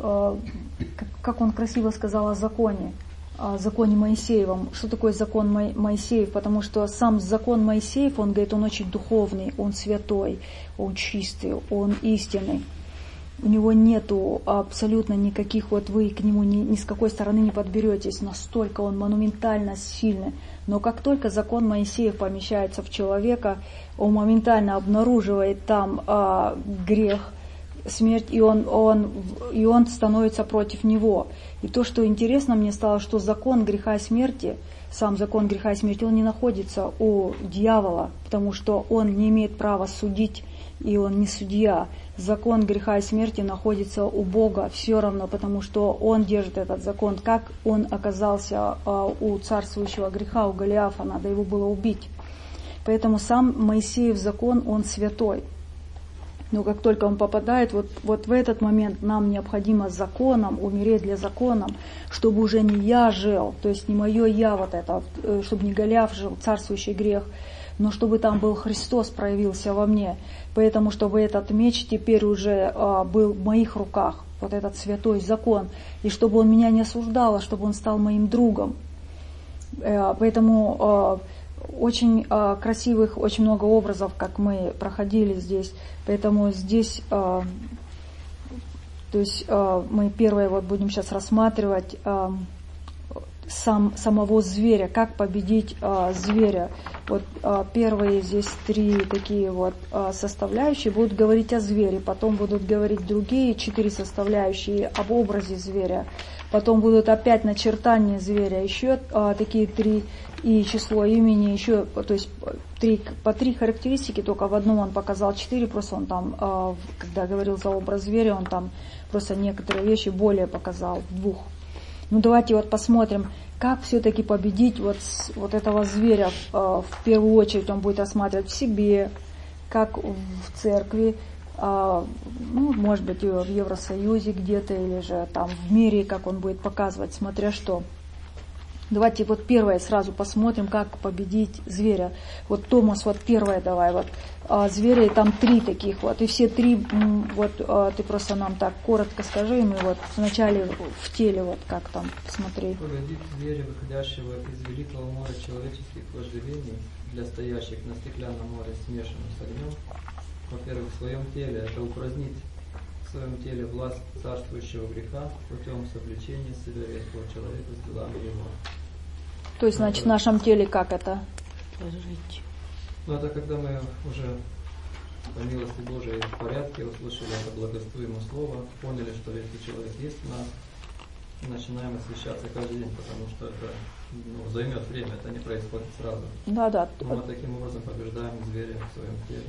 [SPEAKER 1] как он красиво сказал о законе, о законе Моисеевом. Что такое закон Моисеев? Потому что сам закон Моисеев, он говорит, он очень духовный, он святой, он чистый, он истинный. У него нету абсолютно никаких, вот вы к нему ни, ни с какой стороны не подберетесь, настолько он монументально сильный. Но как только закон Моисеев помещается в человека, он моментально обнаруживает там а, грех, смерть, и он, он, и он становится против него. И то, что интересно мне стало, что закон греха и смерти, сам закон греха и смерти, он не находится у дьявола, потому что он не имеет права судить, и он не судья. Закон греха и смерти находится у Бога все равно, потому что Он держит этот закон. Как он оказался uh, у царствующего греха, у Голиафа, надо его было убить. Поэтому сам Моисеев закон, он святой. Но как только он попадает, вот, вот в этот момент нам необходимо законом, умереть для закона, чтобы уже не я жил, то есть не мое я вот это, чтобы не Голиаф жил, царствующий грех, но чтобы там был Христос, проявился во мне. Поэтому, чтобы этот меч теперь уже а, был в моих руках, вот этот святой закон, и чтобы он меня не осуждал, а чтобы он стал моим другом. А, поэтому а, очень а, красивых, очень много образов, как мы проходили здесь. Поэтому здесь, а, то есть а, мы первое вот будем сейчас рассматривать а, сам, самого зверя, как победить а, зверя. Вот а, первые здесь три такие вот а, составляющие будут говорить о звере, потом будут говорить другие четыре составляющие об образе зверя, потом будут опять начертания зверя, еще а, такие три и число имени, еще, то есть три, по три характеристики, только в одном он показал четыре, просто он там, а, когда говорил за образ зверя, он там просто некоторые вещи более показал в двух. Ну давайте вот посмотрим, как все-таки победить вот, вот этого зверя. В первую очередь он будет рассматривать в себе, как в церкви, ну, может быть, в Евросоюзе где-то, или же там в мире, как он будет показывать, смотря что. Давайте вот первое сразу посмотрим, как победить зверя. Вот, Томас, вот первое давай. Вот. А, зверей там три таких вот. И все три, вот а, ты просто нам так коротко скажи им, и вот вначале в теле, вот как там, смотри.
[SPEAKER 8] Победить зверя, выходящего из великого моря человеческих вожделений, для стоящих на стеклянном море, смешанном с огнем. Во-первых, в своем теле это упразднить в своем теле власть царствующего греха путем совлечения себя ветхого человека с делами его.
[SPEAKER 1] То есть, значит, в нашем теле как это?
[SPEAKER 9] Жить.
[SPEAKER 8] Ну, это когда мы уже по милости Божией в порядке услышали это благословимое слово, поняли, что ветхий человек есть в нас, и начинаем освещаться каждый день, потому что это ну, займет время, это не происходит сразу.
[SPEAKER 1] Да, да.
[SPEAKER 8] Но мы таким образом побеждаем зверя в своем теле.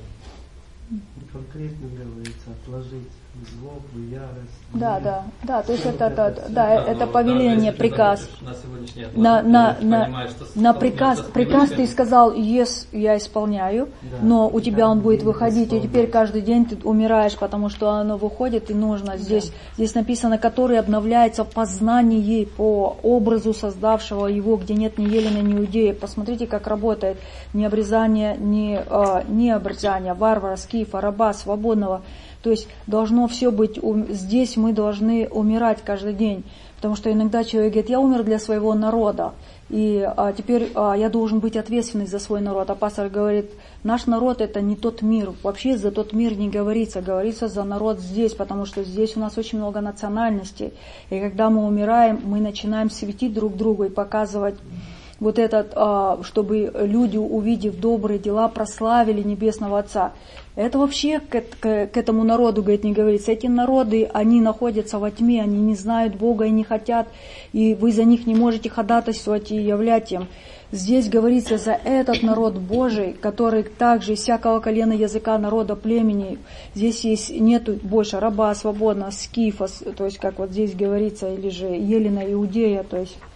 [SPEAKER 4] Конкретно говорится, отложить злобу, ярость.
[SPEAKER 1] Да, да, да, то есть
[SPEAKER 4] Все
[SPEAKER 1] это,
[SPEAKER 4] вот
[SPEAKER 1] да,
[SPEAKER 4] это
[SPEAKER 1] да,
[SPEAKER 4] все.
[SPEAKER 1] да, это
[SPEAKER 8] ну,
[SPEAKER 1] повеление,
[SPEAKER 8] да,
[SPEAKER 1] приказ.
[SPEAKER 8] На сегодняшний
[SPEAKER 1] На, на, на,
[SPEAKER 8] понимаешь, что
[SPEAKER 1] на приказ, приказ ты сказал, yes, я исполняю,
[SPEAKER 4] Да.
[SPEAKER 1] но у тебя он будет
[SPEAKER 4] День
[SPEAKER 1] выходить, и теперь
[SPEAKER 4] исполняется.
[SPEAKER 1] каждый день ты умираешь, потому что оно выходит, и нужно. Здесь, здесь написано, который обновляется в познании по образу создавшего его, где нет ни елена, ни иудея. Посмотрите, как работает ни обрезание, ни, э, ни обрезание, варвара, скифа, раба, свободного. То есть должно все быть, здесь мы должны умирать каждый день. Потому что иногда человек говорит, я умер для своего народа, и а, теперь а, я должен быть ответственный за свой народ. А пастор говорит, наш народ это не тот мир. Вообще за тот мир не говорится, говорится за народ здесь, потому что здесь у нас очень много национальностей. И когда мы умираем, мы начинаем светить друг другу и показывать вот этот, а, чтобы люди, увидев добрые дела, прославили Небесного Отца. Это вообще к, к, к этому народу, говорит, не говорится. Эти народы, они находятся во тьме, они не знают Бога и не хотят, и вы за них не можете ходатайствовать и являть им. Здесь говорится за этот народ Божий, который также из всякого колена, языка, народа, племени. Здесь есть, нету больше раба, свободного, скифа, то есть как вот здесь говорится, или же елена, иудея, то есть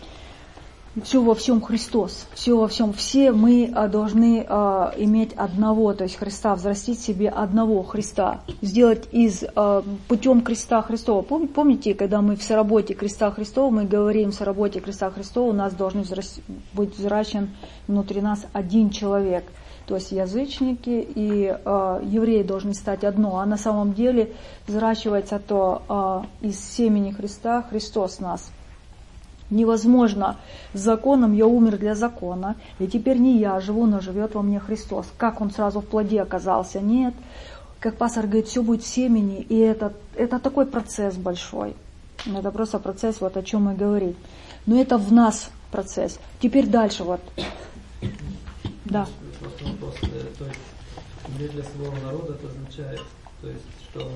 [SPEAKER 1] все во всем Христос, все во всем, все мы а, должны а, иметь одного, то есть Христа, взрастить себе одного Христа, сделать из а, путем креста Христова. Пом, помните, когда мы в соработе креста Христова, мы говорим в соработе креста Христова, у нас должен взраст, быть взращен внутри нас один человек. То есть язычники и э, евреи должны стать одно, а на самом деле взращивается то э, из семени Христа Христос нас. Невозможно. С законом я умер для закона, и теперь не я живу, но живет во мне Христос. Как он сразу в плоде оказался? Нет. Как пастор говорит, все будет в семени, и это, это такой процесс большой. Это просто процесс, вот о чем мы говорим. Но это в нас процесс. Теперь дальше вот. Да.
[SPEAKER 8] Просто вопрос, то есть мне для своего народа это означает, то есть, что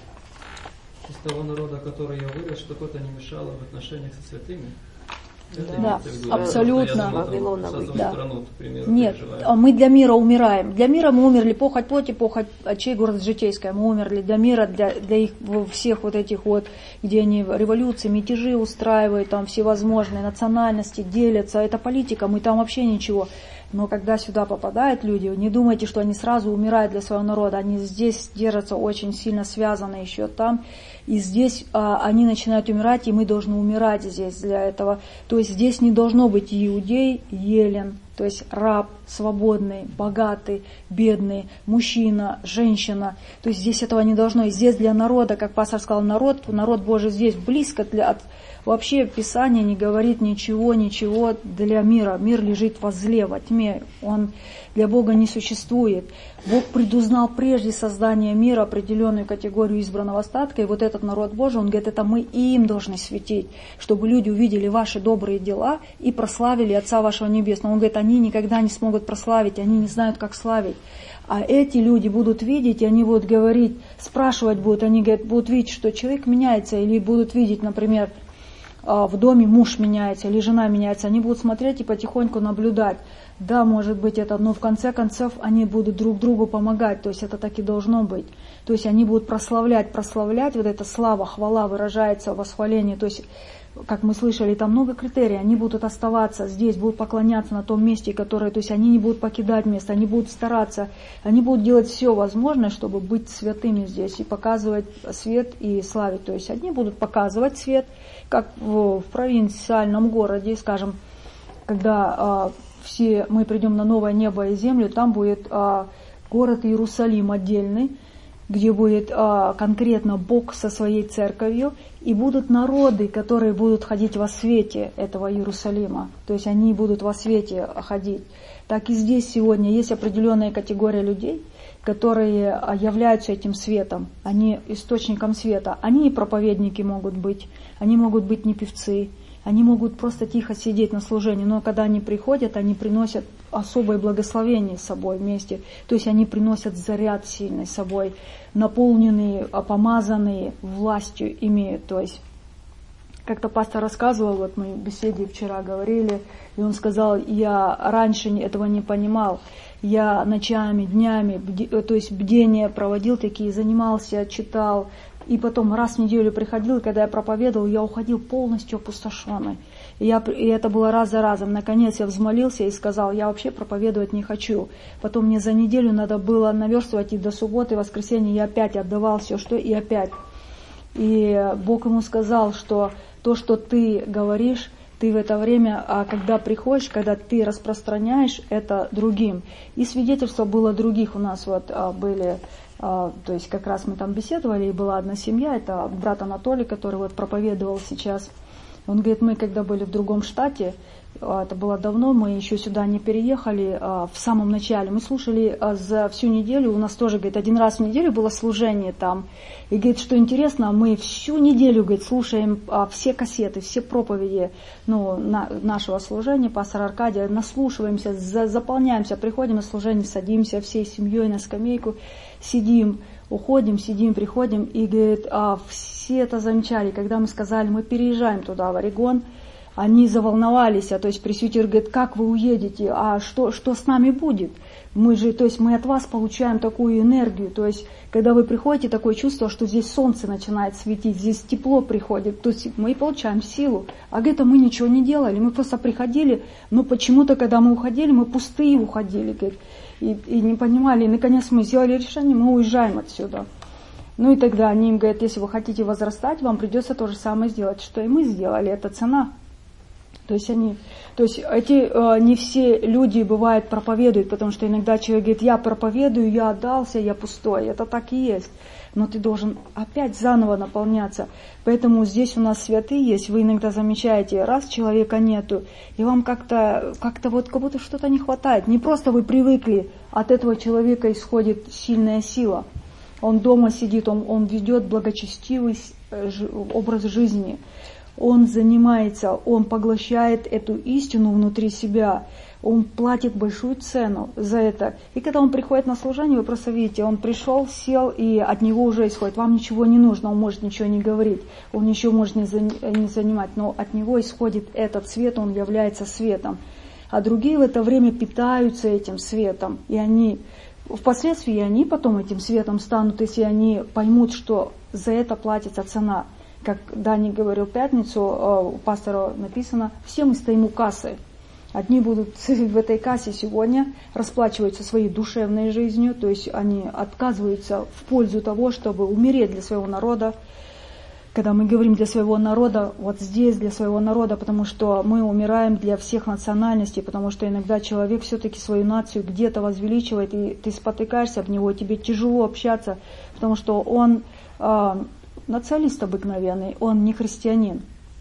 [SPEAKER 8] из того народа, который я вырос, что кто-то не мешало в отношениях со святыми. Это
[SPEAKER 1] Да,
[SPEAKER 8] виду,
[SPEAKER 1] абсолютно.
[SPEAKER 8] Вавилоновый, да. Страну, к примеру,
[SPEAKER 1] Нет,
[SPEAKER 8] переживаем.
[SPEAKER 1] мы для мира умираем. Для мира мы умерли, похоть плоти, похоть очей, гордость житейская. Мы умерли для мира, для, для их всех вот этих вот, где они революции, мятежи устраивают, там всевозможные национальности делятся. Это политика, мы там вообще ничего. Но когда сюда попадают люди, не думайте, что они сразу умирают для своего народа. Они здесь держатся очень сильно связаны еще там. И здесь а, они начинают умирать, и мы должны умирать здесь для этого. То есть здесь не должно быть иудей, елен, то есть раб, свободный, богатый, бедный, мужчина, женщина. То есть здесь этого не должно. И здесь для народа, как пастор сказал, народ, народ Божий здесь близко для... От, вообще Писание не говорит ничего, ничего для мира. Мир лежит во зле, во тьме. Он для Бога не существует. Бог предузнал прежде создания мира определенную категорию избранного остатка, и вот этот народ Божий, он говорит, это мы им должны светить, чтобы люди увидели ваши добрые дела и прославили Отца вашего Небесного. Он говорит, они никогда не смогут прославить, они не знают, как славить. А эти люди будут видеть, и они будут говорить, спрашивать будут, они говорят, будут видеть, что человек меняется, или будут видеть, например, в доме муж меняется или жена меняется, они будут смотреть и потихоньку наблюдать. Да, может быть это, но в конце концов они будут друг другу помогать, то есть это так и должно быть. То есть они будут прославлять, прославлять, вот эта слава, хвала выражается в восхвалении, то есть как мы слышали, там много критерий, они будут оставаться здесь, будут поклоняться на том месте, которое, то есть они не будут покидать место, они будут стараться, они будут делать все возможное, чтобы быть святыми здесь и показывать свет и славить. То есть одни будут показывать свет, как в, в провинциальном городе, скажем, когда а, все мы придем на новое небо и землю, там будет а, город Иерусалим отдельный, где будет а, конкретно Бог со своей церковью, и будут народы, которые будут ходить во свете этого Иерусалима. То есть они будут во свете ходить. Так и здесь сегодня есть определенная категория людей, которые являются этим светом, они источником света. Они и проповедники могут быть, они могут быть не певцы, они могут просто тихо сидеть на служении, но когда они приходят, они приносят особое благословение с собой вместе. То есть они приносят заряд сильный с собой, наполненные, помазанные властью имеют. То есть как-то пастор рассказывал, вот мы в беседе вчера говорили, и он сказал, я раньше этого не понимал, я ночами, днями, то есть бдения проводил такие, занимался, читал, и потом раз в неделю приходил, и когда я проповедовал, я уходил полностью опустошенный. И, я, и это было раз за разом. Наконец я взмолился и сказал, я вообще проповедовать не хочу. Потом мне за неделю надо было наверстывать, и до субботы, воскресенья я опять отдавал все, что и опять. И Бог ему сказал, что то, что ты говоришь, ты в это время, а когда приходишь, когда ты распространяешь это другим. И свидетельства было других у нас вот были. То есть как раз мы там беседовали, и была одна семья, это брат Анатолий, который вот проповедовал сейчас. Он говорит, мы когда были в другом штате, это было давно, мы еще сюда не переехали, в самом начале, мы слушали за всю неделю, у нас тоже, говорит, один раз в неделю было служение там. И говорит, что интересно, мы всю неделю, говорит, слушаем все кассеты, все проповеди ну, на, нашего служения, пастора Аркадия, наслушиваемся, за, заполняемся, приходим на служение, садимся всей семьей на скамейку, сидим, уходим, сидим, приходим, и, говорит, а, все это замечали, когда мы сказали, мы переезжаем туда, в Орегон, они заволновались, а то есть пресвитер говорит, как вы уедете, а что, что с нами будет? Мы же, то есть мы от вас получаем такую энергию, то есть когда вы приходите, такое чувство, что здесь солнце начинает светить, здесь тепло приходит, то есть мы получаем силу. А говорит, мы ничего не делали, мы просто приходили, но почему-то, когда мы уходили, мы пустые уходили, говорит, и, и не понимали, и наконец мы сделали решение, мы уезжаем отсюда. Ну и тогда они им говорят, если вы хотите возрастать, вам придется то же самое сделать, что и мы сделали, это цена. То есть они, то есть эти э, не все люди бывает проповедуют, потому что иногда человек говорит, я проповедую, я отдался, я пустой, это так и есть. Но ты должен опять заново наполняться. Поэтому здесь у нас святые есть, вы иногда замечаете, раз человека нету, и вам как-то, как-то вот как будто что-то не хватает. Не просто вы привыкли, от этого человека исходит сильная сила. Он дома сидит, он, он ведет благочестивый образ жизни. Он занимается, он поглощает эту истину внутри себя, он платит большую цену за это. И когда он приходит на служение, вы просто видите, он пришел, сел, и от него уже исходит. Вам ничего не нужно, он может ничего не говорить, он ничего может не занимать, но от него исходит этот свет, он является светом. А другие в это время питаются этим светом, и они, впоследствии они потом этим светом станут, если они поймут, что за это платится цена. Как Дани говорил в пятницу, у пастора написано, все мы стоим у кассы. Одни будут в этой кассе сегодня расплачиваются своей душевной жизнью, то есть они отказываются в пользу того, чтобы умереть для своего народа. Когда мы говорим для своего народа, вот здесь для своего народа, потому что мы умираем для всех национальностей, потому что иногда человек все-таки свою нацию где-то возвеличивает, и ты спотыкаешься об него, тебе тяжело общаться, потому что он... националист обыкновенный, он не христианин.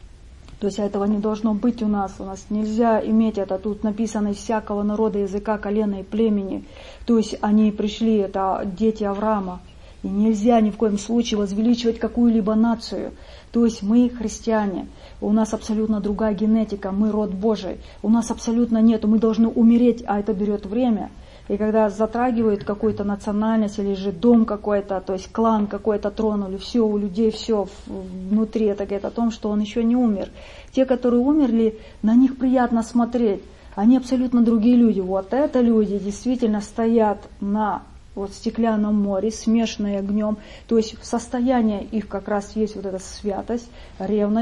[SPEAKER 1] То есть этого не должно быть у нас. У нас нельзя иметь это. Тут написано из всякого народа, языка, колена и племени. То есть они пришли, это дети Авраама. И нельзя ни в коем случае возвеличивать какую-либо нацию. То есть мы христиане. У нас абсолютно другая генетика. Мы род Божий. У нас абсолютно нету. Мы должны умереть, а это берет время. И когда затрагивают какую-то национальность или же дом какой-то, то есть клан какой-то тронули, все, у людей все внутри, это говорит о том, что он еще не умер. Те, которые умерли, на них приятно смотреть. Они абсолютно другие люди. Вот это люди действительно стоят на вот, стеклянном море, смешанные огнем. То есть состояние их как раз есть вот эта святость, ревность.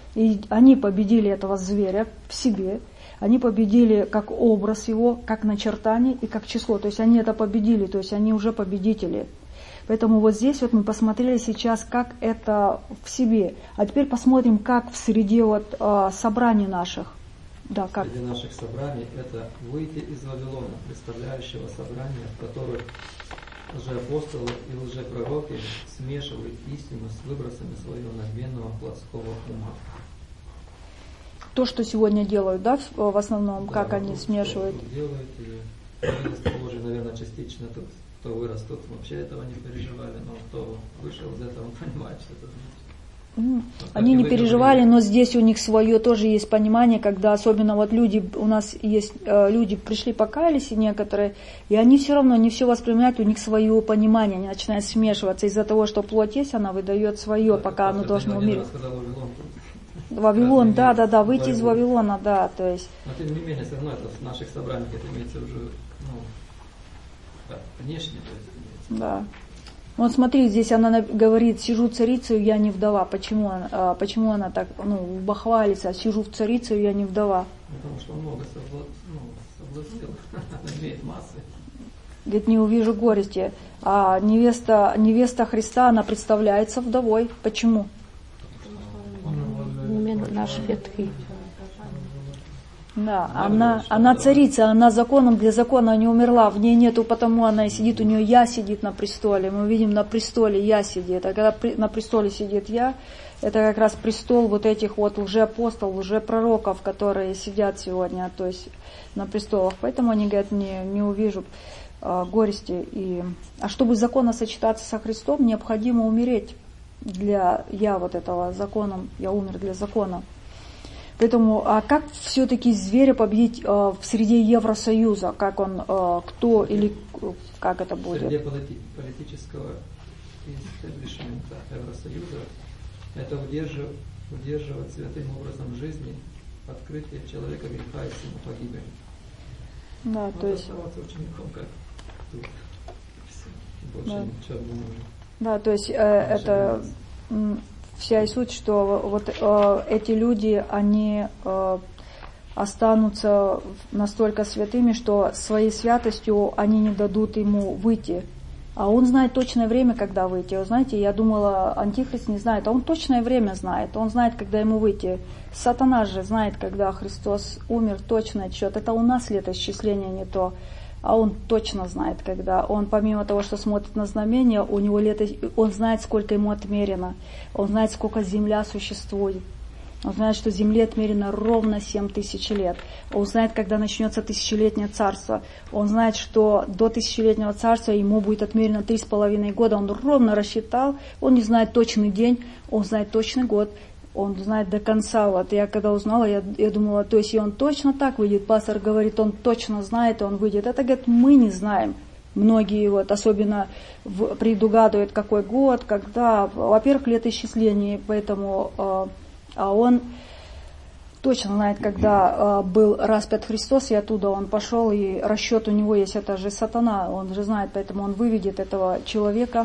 [SPEAKER 1] И они победили этого зверя в себе, они победили как образ его, как начертание и как число. То есть они это победили, то есть они уже победители. Поэтому вот здесь вот мы посмотрели сейчас, как это в себе. А теперь посмотрим, как в среде вот, э, собраний наших. Да, как?
[SPEAKER 8] Среди наших собраний это выйти из Вавилона, представляющего собрания, в которых лжеапостолы и лжепророки смешивают истину с выбросами своего надменного плотского ума.
[SPEAKER 1] То, что сегодня делают, да, в основном,
[SPEAKER 8] Да,
[SPEAKER 1] как
[SPEAKER 8] вот
[SPEAKER 1] они
[SPEAKER 8] тут
[SPEAKER 1] смешивают.
[SPEAKER 8] тут делают, и милость Божия, наверное, частично тут, кто вырос, тот вообще этого не переживали, но кто вышел из этого, он понимает, что это значит.
[SPEAKER 1] Mm. Они не переживали, но здесь у них свое тоже есть понимание, когда особенно вот люди, у нас есть э, люди, пришли покаялись и некоторые, и они все равно не все воспринимают, у них свое понимание, они начинают смешиваться из-за того, что плоть есть, она выдает свое,
[SPEAKER 8] Да,
[SPEAKER 1] пока оно должно умереть.
[SPEAKER 8] Вавилон,
[SPEAKER 1] Вавилон, да, да, да, выйти
[SPEAKER 8] Вавилон.
[SPEAKER 1] из Вавилона, да, то есть.
[SPEAKER 8] Но тем не менее, все равно это в наших собраниях это имеется уже, ну, как, внешне, то есть имеется.
[SPEAKER 1] Да. Вот смотри, здесь она на- говорит, сижу царицею, я не вдова. Почему она, а, почему она так, ну, бахвалится, сижу в царицею, я не вдова.
[SPEAKER 8] Потому что он много совлад, ну, совладел, она имеет массы.
[SPEAKER 1] Говорит, не увижу горести. А невеста, невеста Христа, она представляется вдовой. Почему?
[SPEAKER 9] Именно наш ветхий.
[SPEAKER 1] Да, она, она царица, она законом для закона не умерла, в ней нету, потому она и сидит, у нее я сидит на престоле. Мы видим на престоле я сидит. А когда при, на престоле сидит я, это как раз престол вот этих вот лжеапостолов, лжепророков, которые сидят сегодня, то есть на престолах. Поэтому они говорят, не, не увижу а, горести. И... А чтобы законно сочетаться со Христом, необходимо умереть для я вот этого законом, я умер для закона. Поэтому, а как все-таки зверя победить э, в среде Евросоюза? Как он, э, кто или как это будет?
[SPEAKER 8] Среди полити- политического истеблишмента Евросоюза это удерживать, удерживать святым образом жизни открытие человека греха и сына погибели.
[SPEAKER 1] Да,
[SPEAKER 8] Но
[SPEAKER 1] то есть...
[SPEAKER 8] оставаться учеником как тут. Больше
[SPEAKER 1] Да.
[SPEAKER 8] ничего не нужно.
[SPEAKER 1] Да, то есть э, это... м, вся и суть, что вот э, эти люди, они э, останутся настолько святыми, что своей святостью они не дадут ему выйти. А он знает точное время, когда выйти. Вы знаете, я думала, Антихрист не знает, а он точное время знает. Он знает, когда ему выйти. Сатана же знает, когда Христос умер, точный отсчет. Это у нас летоисчисление не то. А он точно знает, когда. Он, помимо того, что смотрит на знамения, у него лето, он знает, сколько ему отмерено. Он знает, сколько земля существует. Он знает, что земле отмерено ровно семь тысяч лет. Он знает, когда начнется тысячелетнее царство. Он знает, что до тысячелетнего царства ему будет отмерено три с половиной года. Он ровно рассчитал. Он не знает точный день, он знает точный год. Он знает до конца. Вот я когда узнала, я, я думала, то есть и он точно так выйдет. Пастор говорит, он точно знает, и он выйдет. Это, говорит, мы не знаем. Многие вот особенно в, предугадывают, какой год, когда. Во-первых, летоисчисление, поэтому э, а он точно знает, когда э, был распят Христос, и оттуда он пошел, и расчет у него есть, это же сатана, он же знает, поэтому он выведет этого человека,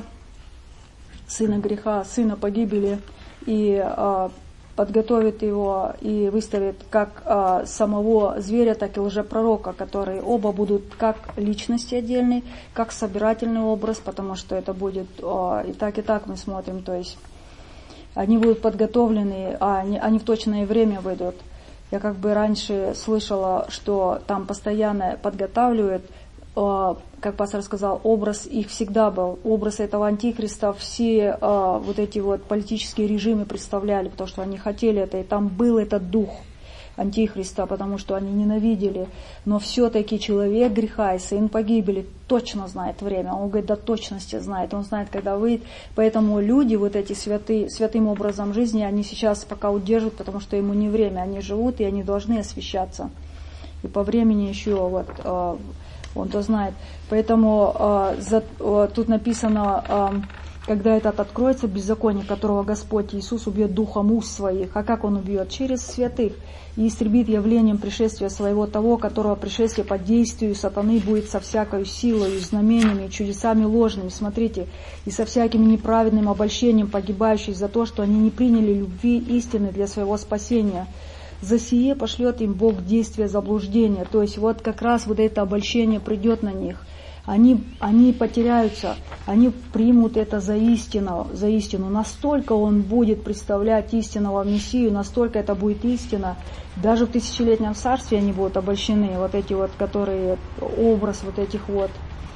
[SPEAKER 1] сына греха, сына погибели, и э, подготовит его и выставит как э, самого зверя, так и лжепророка, которые оба будут как личности отдельные, как собирательный образ, потому что это будет э, и так, и так мы смотрим, то есть они будут подготовлены, а они, они в точное время выйдут. Я как бы раньше слышала, что там постоянно подготавливают, э, как пастор сказал, образ их всегда был, образ этого антихриста, все э, вот эти вот политические режимы представляли, потому что они хотели это, и там был этот дух антихриста, потому что они ненавидели, но все-таки человек греха и сын погибели точно знает время, он говорит, до точности знает, он знает, когда выйдет, поэтому люди, вот эти святые, святым образом жизни, они сейчас пока удерживают, потому что ему не время, они живут, и они должны освящаться, и по времени еще вот э, он то знает. Поэтому э, за, э, тут написано, э, когда этот откроется беззаконие, которого Господь Иисус убьет духом уст своих. А как Он убьет? Через святых. И истребит явлением пришествия своего того, которого пришествие под действию сатаны будет со всякой силой, знамениями, чудесами ложными. Смотрите, и со всяким неправедным обольщением погибающих за то, что они не приняли любви истины для своего спасения. За сие пошлет им Бог действие заблуждения. То есть вот как раз вот это обольщение придет на них. Они, они потеряются, они примут это за истину, за истину. Настолько он будет представлять истинного Мессию, настолько это будет истина. Даже в тысячелетнем царстве они будут обольщены, вот эти вот, которые, образ вот этих вот,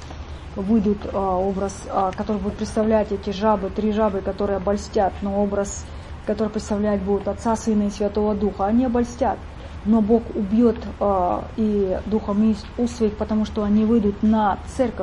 [SPEAKER 1] выйдут а, образ, а, который будет представлять эти жабы, три жабы, которые обольстят, но образ, который представлять будут Отца, Сына и Святого Духа, они обольстят. Но Бог убьет э, и духом уст своих, потому что они выйдут на церковь,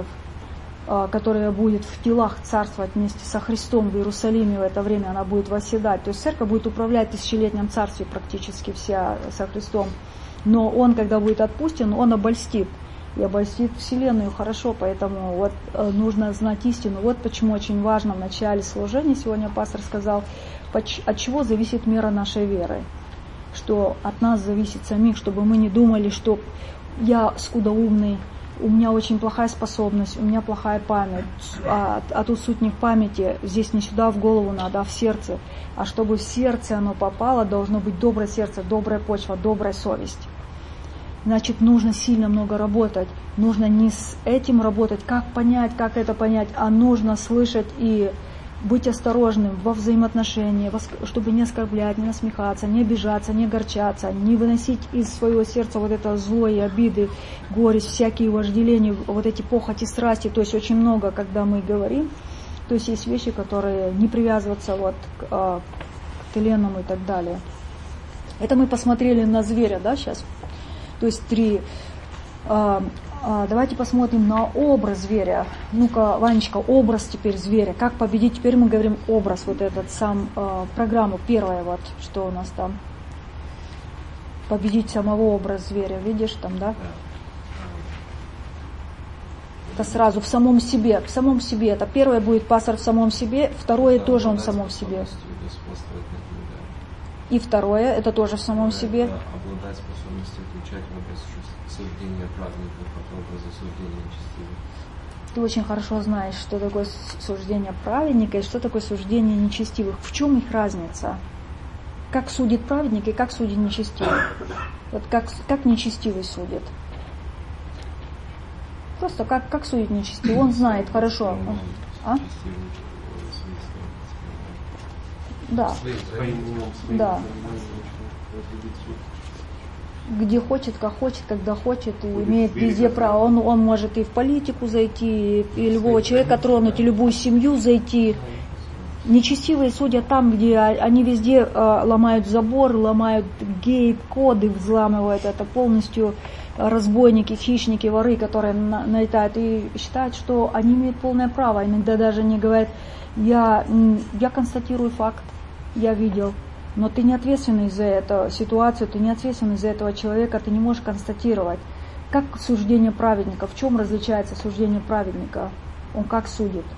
[SPEAKER 1] э, которая будет в телах царствовать вместе со Христом в Иерусалиме в это время, она будет восседать. То есть церковь будет управлять в тысячелетнем царстве практически вся со Христом. Но Он, когда будет отпущен, Он обольстит. И обольстит вселенную хорошо, поэтому вот э, нужно знать истину. Вот почему очень важно в начале служения, сегодня пастор сказал, от чего зависит мера нашей веры. Что от нас зависит самих, чтобы мы не думали, что я скудоумный, у меня очень плохая способность, у меня плохая память, а, а тут суть не в памяти, здесь не сюда в голову надо, а в сердце. А чтобы в сердце оно попало, должно быть доброе сердце, добрая почва, добрая совесть. Значит, нужно сильно много работать, нужно не с этим работать, как понять, как это понять, а нужно слышать и быть осторожным во взаимоотношениях, чтобы не оскорблять, не насмехаться, не обижаться, не огорчаться, не выносить из своего сердца вот это зло и обиды, горесть, всякие вожделения, вот эти похоти, страсти. То есть очень много, когда мы говорим, то есть есть вещи, которые не привязываться вот к, к тленному и так далее. Это мы посмотрели на зверя, да, сейчас? То есть три... Давайте посмотрим на образ зверя. Ну-ка, Ванечка, образ теперь зверя. Как победить? Теперь мы говорим образ, вот этот сам, э, программу, первая вот, что у нас там. Победить самого образ зверя, видишь там, да? Это сразу в самом себе, в самом себе. Это первое будет пастор в самом себе, второе тоже он в самом себе. И второе, это тоже в самом себе.
[SPEAKER 9] Обладать способностью отличать образ суждения праведников от образа суждения нечестивых.
[SPEAKER 1] Ты очень хорошо знаешь, что такое суждение праведника и что такое суждение нечестивых. В чем их разница? Как судит праведник и как судит нечестивый? Вот как, как нечестивый судит? Просто как, как судит нечестивый? Он знает хорошо. А? Да. Да. Где хочет, как хочет, когда хочет, и имеет везде право. Он, он может и в политику зайти, и любого человека тронуть, и любую семью зайти. Нечестивые судят там, где они везде э, ломают забор, ломают гейт-коды, взламывают. Это полностью разбойники, хищники, воры, которые на, налетают и считают, что они имеют полное право. Иногда даже не говорят, я, я констатирую факт, я видел. Но ты не ответственный за эту ситуацию, ты не ответственный за этого человека, ты не можешь констатировать. Как суждение праведника? В чем различается суждение праведника? Он как судит?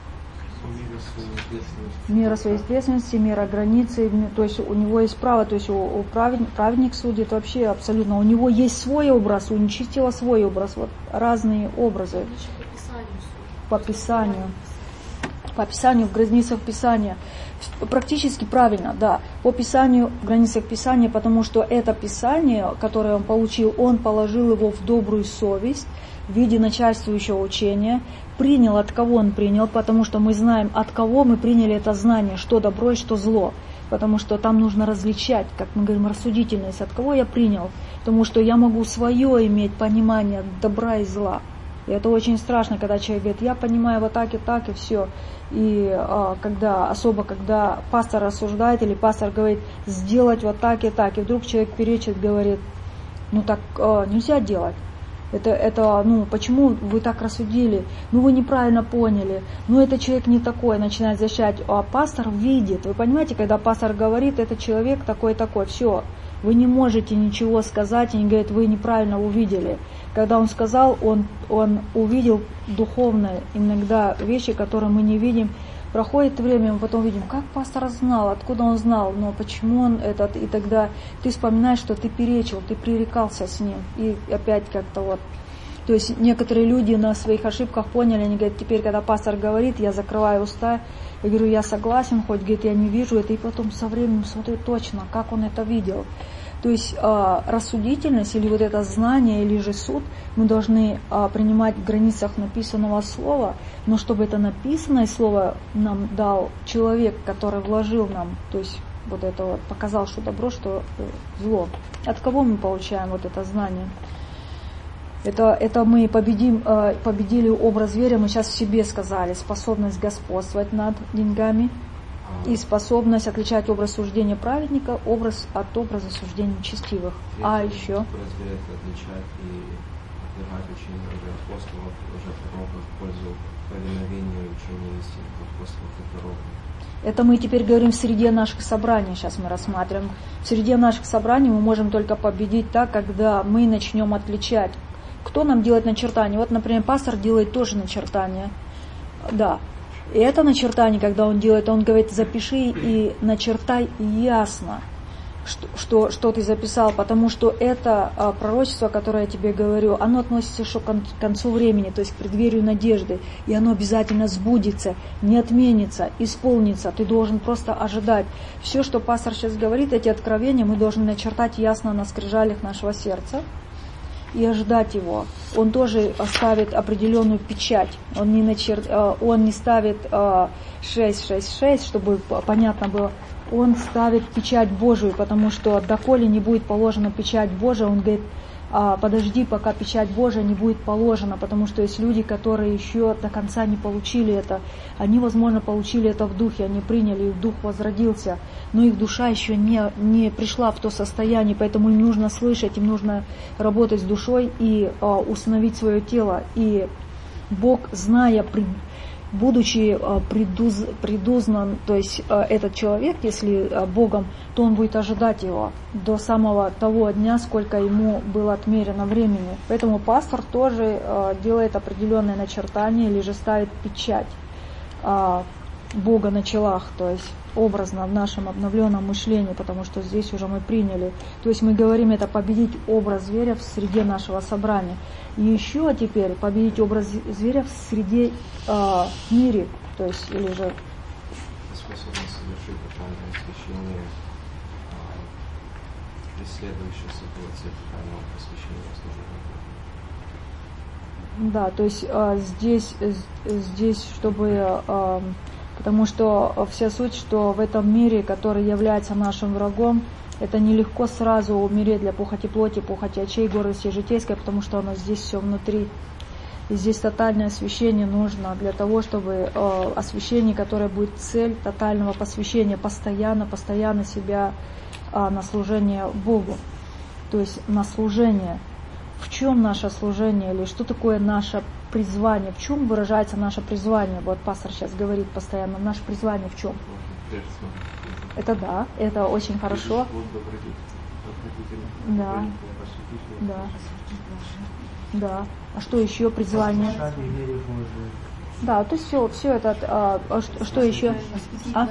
[SPEAKER 1] Мера своей ответственности, мера границы, то есть у него есть право, то есть у, у праведник, праведник судит вообще абсолютно. У него есть свой образ, у нечестивого свой образ, вот разные образы. По Писанию. По Писанию, в границах Писания. Практически правильно, да, по Писанию, в границах Писания, потому что это Писание, которое он получил, он положил его в добрую совесть в виде начальствующего учения, принял, от кого он принял, потому что мы знаем, от кого мы приняли это знание, что добро и что зло, потому что там нужно различать, как мы говорим, рассудительность, от кого я принял, потому что я могу свое иметь понимание добра и зла. И это очень страшно, когда человек говорит, я понимаю вот так и так, и все. И а, когда, особо когда пастор рассуждает, или пастор говорит, сделать вот так и так, и вдруг человек перечит, говорит, ну так а, нельзя делать. Это, это, ну, почему вы так рассудили? Ну, вы неправильно поняли. Ну, этот человек не такой, начинает защищать. А пастор видит. Вы понимаете, когда пастор говорит, этот человек такой-такой, все. Вы не можете ничего сказать, и не говорит, вы неправильно увидели. Когда он сказал, он, он увидел духовно иногда вещи, которые мы не видим Проходит время, мы потом видим, как пастор знал, откуда он знал, но почему он этот, и тогда ты вспоминаешь, что ты перечил, ты пререкался с ним, и опять как-то вот. То есть некоторые люди на своих ошибках поняли, они говорят, теперь, когда пастор говорит, я закрываю уста, я говорю, я согласен, хоть, говорит, я не вижу это, и потом со временем смотрю точно, как он это видел. То есть э, рассудительность или вот это знание, или же суд мы должны э, принимать в границах написанного слова, но чтобы это написанное слово нам дал человек, который вложил нам, то есть вот это вот, показал, что добро, что зло. От кого мы получаем вот это знание? Это, это мы победим, э, победили образ зверя, мы сейчас в себе сказали, способность господствовать над деньгами, и способность отличать образ суждения праведника образ от образа суждения нечестивых. А еще?
[SPEAKER 9] Отличать и отвергать учение апостолов, уже пророков в пользу повиновения учения истинных апостолов и пророков.
[SPEAKER 1] Это мы теперь говорим в среде наших собраний, сейчас мы рассматриваем. В среде наших собраний мы можем только победить так, когда мы начнем отличать. Кто нам делает начертание? Вот, например, пастор делает тоже начертание. Да. И это начертание, когда он делает, он говорит, запиши и начертай ясно, что, что, что ты записал, потому что это а, пророчество, которое я тебе говорю, оно относится еще к концу времени, то есть к преддверию надежды, и оно обязательно сбудется, не отменится, исполнится. Ты должен просто ожидать. Все, что пастор сейчас говорит, эти откровения мы должны начертать ясно на скрижалях нашего сердца и ожидать его. Он тоже ставит определенную печать. Он не, начер... он не ставит шесть шесть шесть, чтобы понятно было. Он ставит печать Божию, потому что доколе не будет положена печать Божия, он говорит, подожди, пока печать Божия не будет положена, потому что есть люди, которые еще до конца не получили это. Они, возможно, получили это в духе, они приняли, их дух возродился, но их душа еще не, не пришла в то состояние, поэтому им нужно слышать, им нужно работать с душой и а, установить свое тело. И Бог, зная, будучи предуз, предузнан, то есть этот человек, если Богом, то он будет ожидать его до самого того дня, сколько ему было отмерено времени. Поэтому пастор тоже делает определенное начертание или же ставит печать Бога на челах, то есть образно в нашем обновленном мышлении, потому что здесь уже мы приняли. То есть мы говорим это победить образ зверя в среде нашего собрания. И еще теперь победить образ зверя в среде э, мире, то есть или же
[SPEAKER 9] способность совершить тотальное освящение, преследующее собой цель тотального посвящения служения.
[SPEAKER 1] Да, то есть э, здесь, здесь, чтобы э, потому что вся суть, что в этом мире, который является нашим врагом, это нелегко сразу умереть для похоти плоти, похоти очей, гордости житейской, потому что оно здесь все внутри. И здесь тотальное освящение нужно для того, чтобы э, освящение, которое будет цель тотального посвящения, постоянно, постоянно себя э, на служение Богу. То есть на служение. В чем наше служение или что такое наше призвание? В чем выражается наше призвание? Вот пастор сейчас говорит постоянно, наше призвание в чем? Это да, это очень хорошо. Да. Да. Да. А что еще призвание? Да, то есть все, все это. А, а что, что еще? А?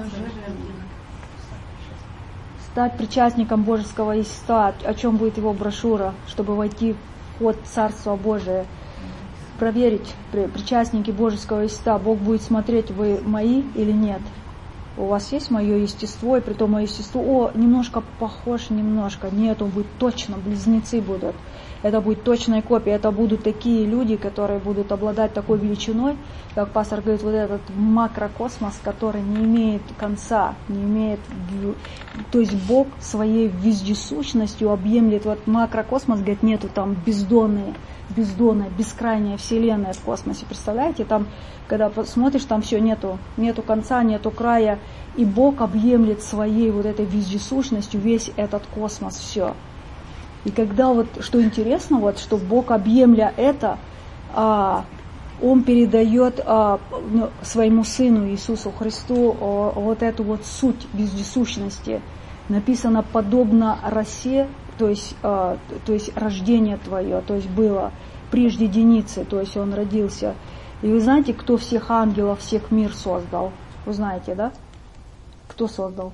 [SPEAKER 1] Стать причастником божеского естества. О чем будет его брошюра, чтобы войти в ход Царства Божия. Проверить, причастники божеского естества. Бог будет смотреть, вы мои или нет. У вас есть мое естество, и при том мое естество, о, немножко похож, немножко. Нет, он будет точно, близнецы будут. Это будет точная копия. Это будут такие люди, которые будут обладать такой величиной, как пастор говорит, вот этот макрокосмос, который не имеет конца, не имеет... То есть Бог своей вездесущностью объемлет вот макрокосмос, говорит, нету там бездонные, бездонная, бескрайняя вселенная в космосе. Представляете, там, когда посмотришь, там все нету, нету конца, нету края, и Бог объемлет своей вот этой вездесущностью весь этот космос, все. И когда вот, что интересно, вот, что Бог, объемля это, а, Он передает а, ну, своему Сыну Иисусу Христу а, вот эту вот суть вездесущности. Написано подобно росе, то есть, а, то есть рождение твое, то есть было прежде единицы, то есть Он родился. И вы знаете, кто всех ангелов, всех мир создал? Вы знаете, да? Кто создал?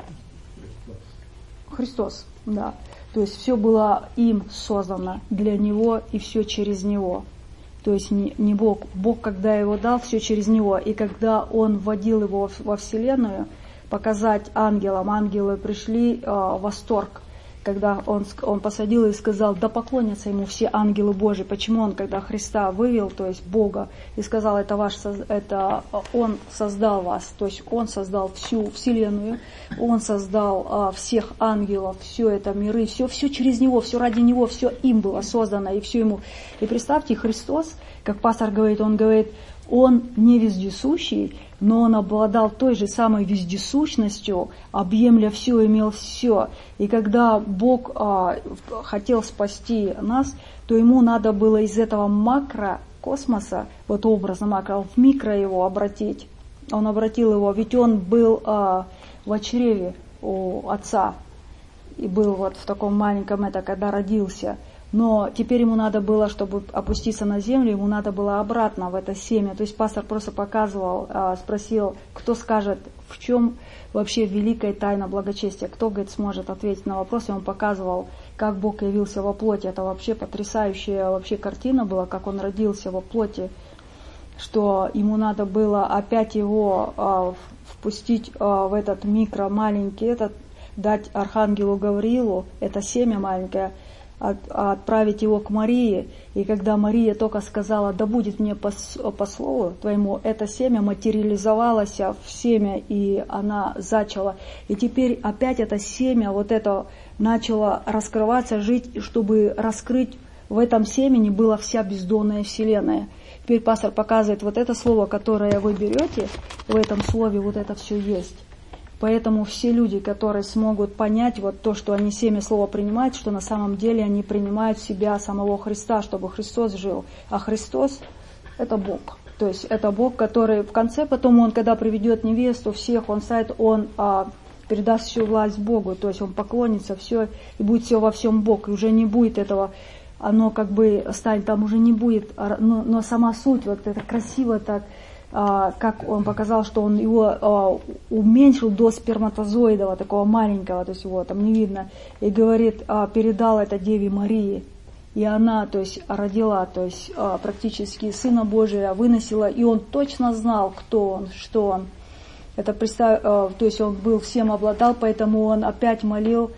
[SPEAKER 1] Христос, да. То есть все было им создано для Него и все через Него. То есть не, не Бог. Бог, когда Его дал, все через Него. И когда Он вводил Его во Вселенную, показать ангелам, ангелы пришли э, в восторг. Когда он, он посадил и сказал, да поклонятся ему все ангелы Божьи. Почему он, когда Христа вывел, то есть Бога, и сказал, это ваш, это он создал вас, то есть он создал всю вселенную, он создал а, всех ангелов, все это миры, все, все через него, все ради него, все им было создано, и все ему. И представьте, Христос, как пастор говорит, он говорит, он не вездесущий, но он обладал той же самой вездесущностью, объемля все, имел все. И когда Бог а, хотел спасти нас, то ему надо было из этого макрокосмоса, вот образно макро, в микро его обратить. Он обратил его, ведь он был а, в чреве у отца, и был вот в таком маленьком, это когда родился. Но теперь ему надо было, чтобы опуститься на землю, ему надо было обратно в это семя. То есть пастор просто показывал, спросил, кто скажет, в чем вообще великая тайна благочестия. Кто, говорит, сможет ответить на вопрос. И он показывал, как Бог явился во плоти. Это вообще потрясающая вообще картина была, как он родился во плоти. Что ему надо было опять его впустить в этот микро маленький, этот, дать архангелу Гавриилу, это семя маленькое, отправить его к Марии, и когда Мария только сказала, да будет мне по, по слову твоему, это семя материализовалось в семя, и она зачала. И теперь опять это семя, вот это начало раскрываться, жить, чтобы раскрыть в этом семени была вся бездонная вселенная. Теперь пастор показывает вот это слово, которое вы берете, в этом слове вот это все есть. Поэтому все люди, которые смогут понять вот то, что они семя слова принимают, что на самом деле они принимают в себя самого Христа, чтобы Христос жил. А Христос – это Бог. То есть это Бог, который в конце потом, Он, когда приведет невесту, всех, Он ставит, Он а, передаст всю власть Богу. То есть Он поклонится, все, и будет все во всем Бог. И уже не будет этого, оно как бы станет, там уже не будет, но, но сама суть, вот это красиво так, как он показал, что он его уменьшил до сперматозоидового, такого маленького, то есть его там не видно, и говорит, передал это Деве Марии, и она, то есть, родила, то есть, практически Сына Божия выносила, и он точно знал, кто он, что он. Это представь, то есть он был всем обладал, поэтому он опять молил,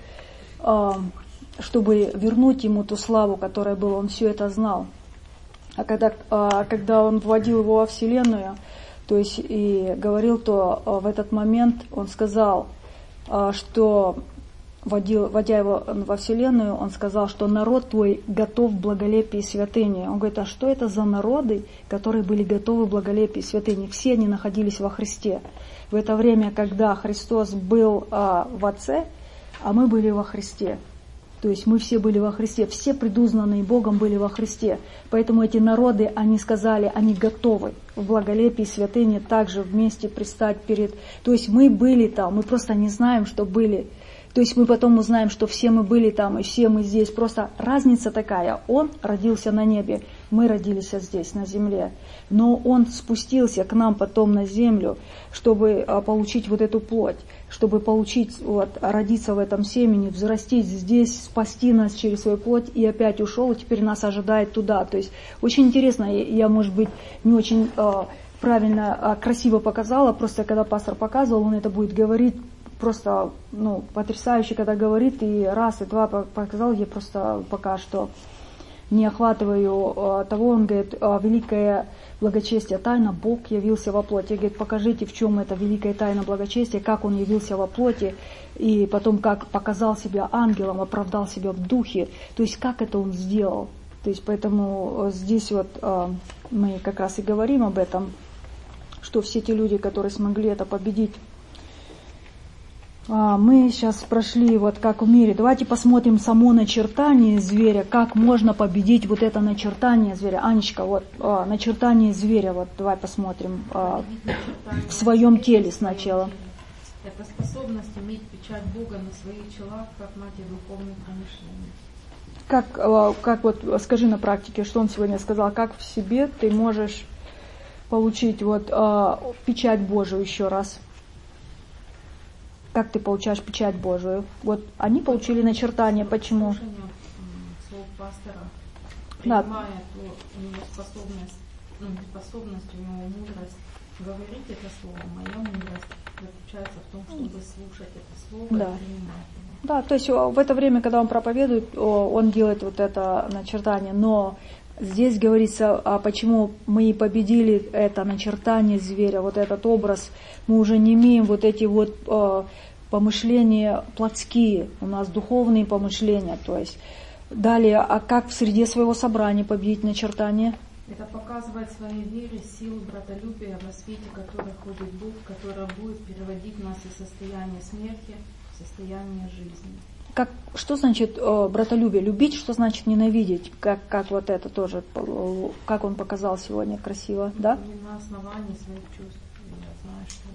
[SPEAKER 1] чтобы вернуть ему ту славу, которая была, он все это знал. А когда, а, когда он вводил его во Вселенную, то есть и говорил, то а, в этот момент он сказал, а, что, вводил, вводя его во Вселенную, он сказал, что народ твой готов в благолепии святыни. Он говорит, а что это за народы, которые были готовы в благолепии святыни? Все они находились во Христе. В это время, когда Христос был а, в Отце, а мы были во Христе. То есть мы все были во Христе, все предузнанные Богом были во Христе. Поэтому эти народы, они сказали, они готовы в благолепии святыни также вместе предстать перед... То есть мы были там, мы просто не знаем, что были. То есть мы потом узнаем, что все мы были там, и все мы здесь. Просто разница такая, он родился на небе, мы родились здесь, на земле. Но он спустился к нам потом на землю, чтобы получить вот эту плоть, чтобы получить, вот, родиться в этом семени, взрастить здесь, спасти нас через свою плоть, и опять ушел, и теперь нас ожидает туда. То есть очень интересно, я, может быть, не очень э, правильно, а красиво показала, просто когда пастор показывал, он это будет говорить, просто, ну, потрясающе, когда говорит, и раз, и два показал, я просто пока что не охватываю э, того, он говорит, э, великое благочестие, тайна, Бог явился во плоти. Говорит, покажите, в чем это великая тайна благочестия, как он явился во плоти, и потом как показал себя ангелом, оправдал себя в духе, то есть как это он сделал. То есть поэтому здесь вот э, мы как раз и говорим об этом, что все те люди, которые смогли это победить. Мы сейчас прошли вот как в мире. Давайте посмотрим само начертание зверя, как можно победить вот это начертание зверя. Анечка, вот начертание зверя, вот давай посмотрим в своем теле сначала.
[SPEAKER 10] Это способность иметь печать Бога на своих челах, как матерь духовных помышлений.
[SPEAKER 1] Как, как вот, скажи на практике, что он сегодня сказал, как в себе ты можешь получить вот печать Божию еще раз? Как ты получаешь печать Божию? Вот они получили начертание. Почему?
[SPEAKER 10] Слов пастора,
[SPEAKER 1] Да.
[SPEAKER 10] принимая, то у него способность, ну, способность, у него мудрость говорить это слово. Моя мудрость заключается в том, чтобы слушать это слово
[SPEAKER 1] Да.
[SPEAKER 10] и принимать его.
[SPEAKER 1] Да, то есть в это время, когда он проповедует, он делает вот это начертание. Но здесь говорится, а почему мы победили это начертание зверя, вот этот образ. Мы уже не имеем вот эти вот э, помышления плотские, у нас духовные помышления. То есть далее, а как в среде своего собрания победить начертание?
[SPEAKER 10] Это показывает своей вере силу братолюбия, во свете которой ходит Бог, которая будет переводить нас из состояния смерти в состояние жизни.
[SPEAKER 1] Как, что значит э, братолюбие? Любить, что значит ненавидеть? Как, как вот это тоже, э, как он показал сегодня красиво, да?
[SPEAKER 10] Не на основании своих чувств. Я знаю, что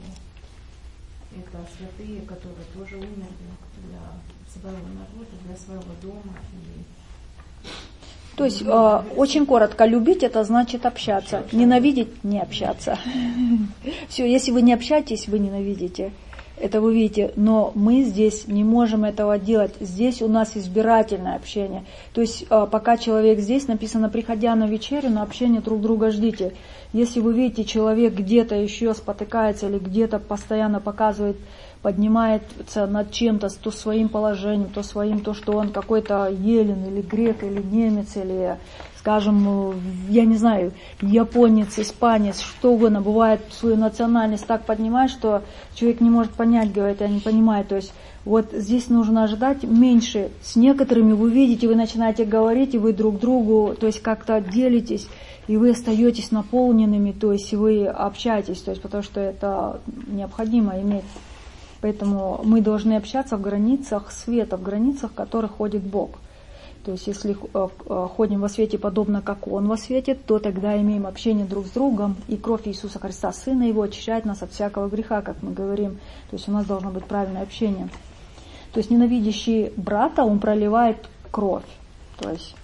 [SPEAKER 10] это святые, которые тоже умерли для своего народа, для своего дома. И
[SPEAKER 1] То есть, э, очень коротко, любить это значит общаться, ненавидеть не общаться. Все, если вы не общаетесь, вы ненавидите. Это вы видите, но мы здесь не можем этого делать. Здесь у нас избирательное общение. То есть, э, пока человек здесь, написано, приходя на вечерю, на общение друг друга ждите. Если вы видите, человек где-то еще спотыкается или где-то постоянно показывает, поднимается над чем-то, то своим положением, то своим, то, что он какой-то еллин или грек, или немец, или, скажем, я не знаю, японец, испанец, что угодно, бывает свою национальность так поднимает, что человек не может понять, говорит, я не понимаю. То есть вот здесь нужно ожидать меньше. С некоторыми вы видите, вы начинаете говорить, и вы друг другу, то есть как-то делитесь, и вы остаетесь наполненными, то есть вы общаетесь, то есть потому что это необходимо иметь. Поэтому мы должны общаться в границах света, в границах, в которых ходит Бог. То есть если ходим во свете подобно, как Он во свете, то тогда имеем общение друг с другом, и кровь Иисуса Христа, Сына Его, очищает нас от всякого греха, как мы говорим. То есть у нас должно быть правильное общение. То есть ненавидящий брата, он проливает кровь. То есть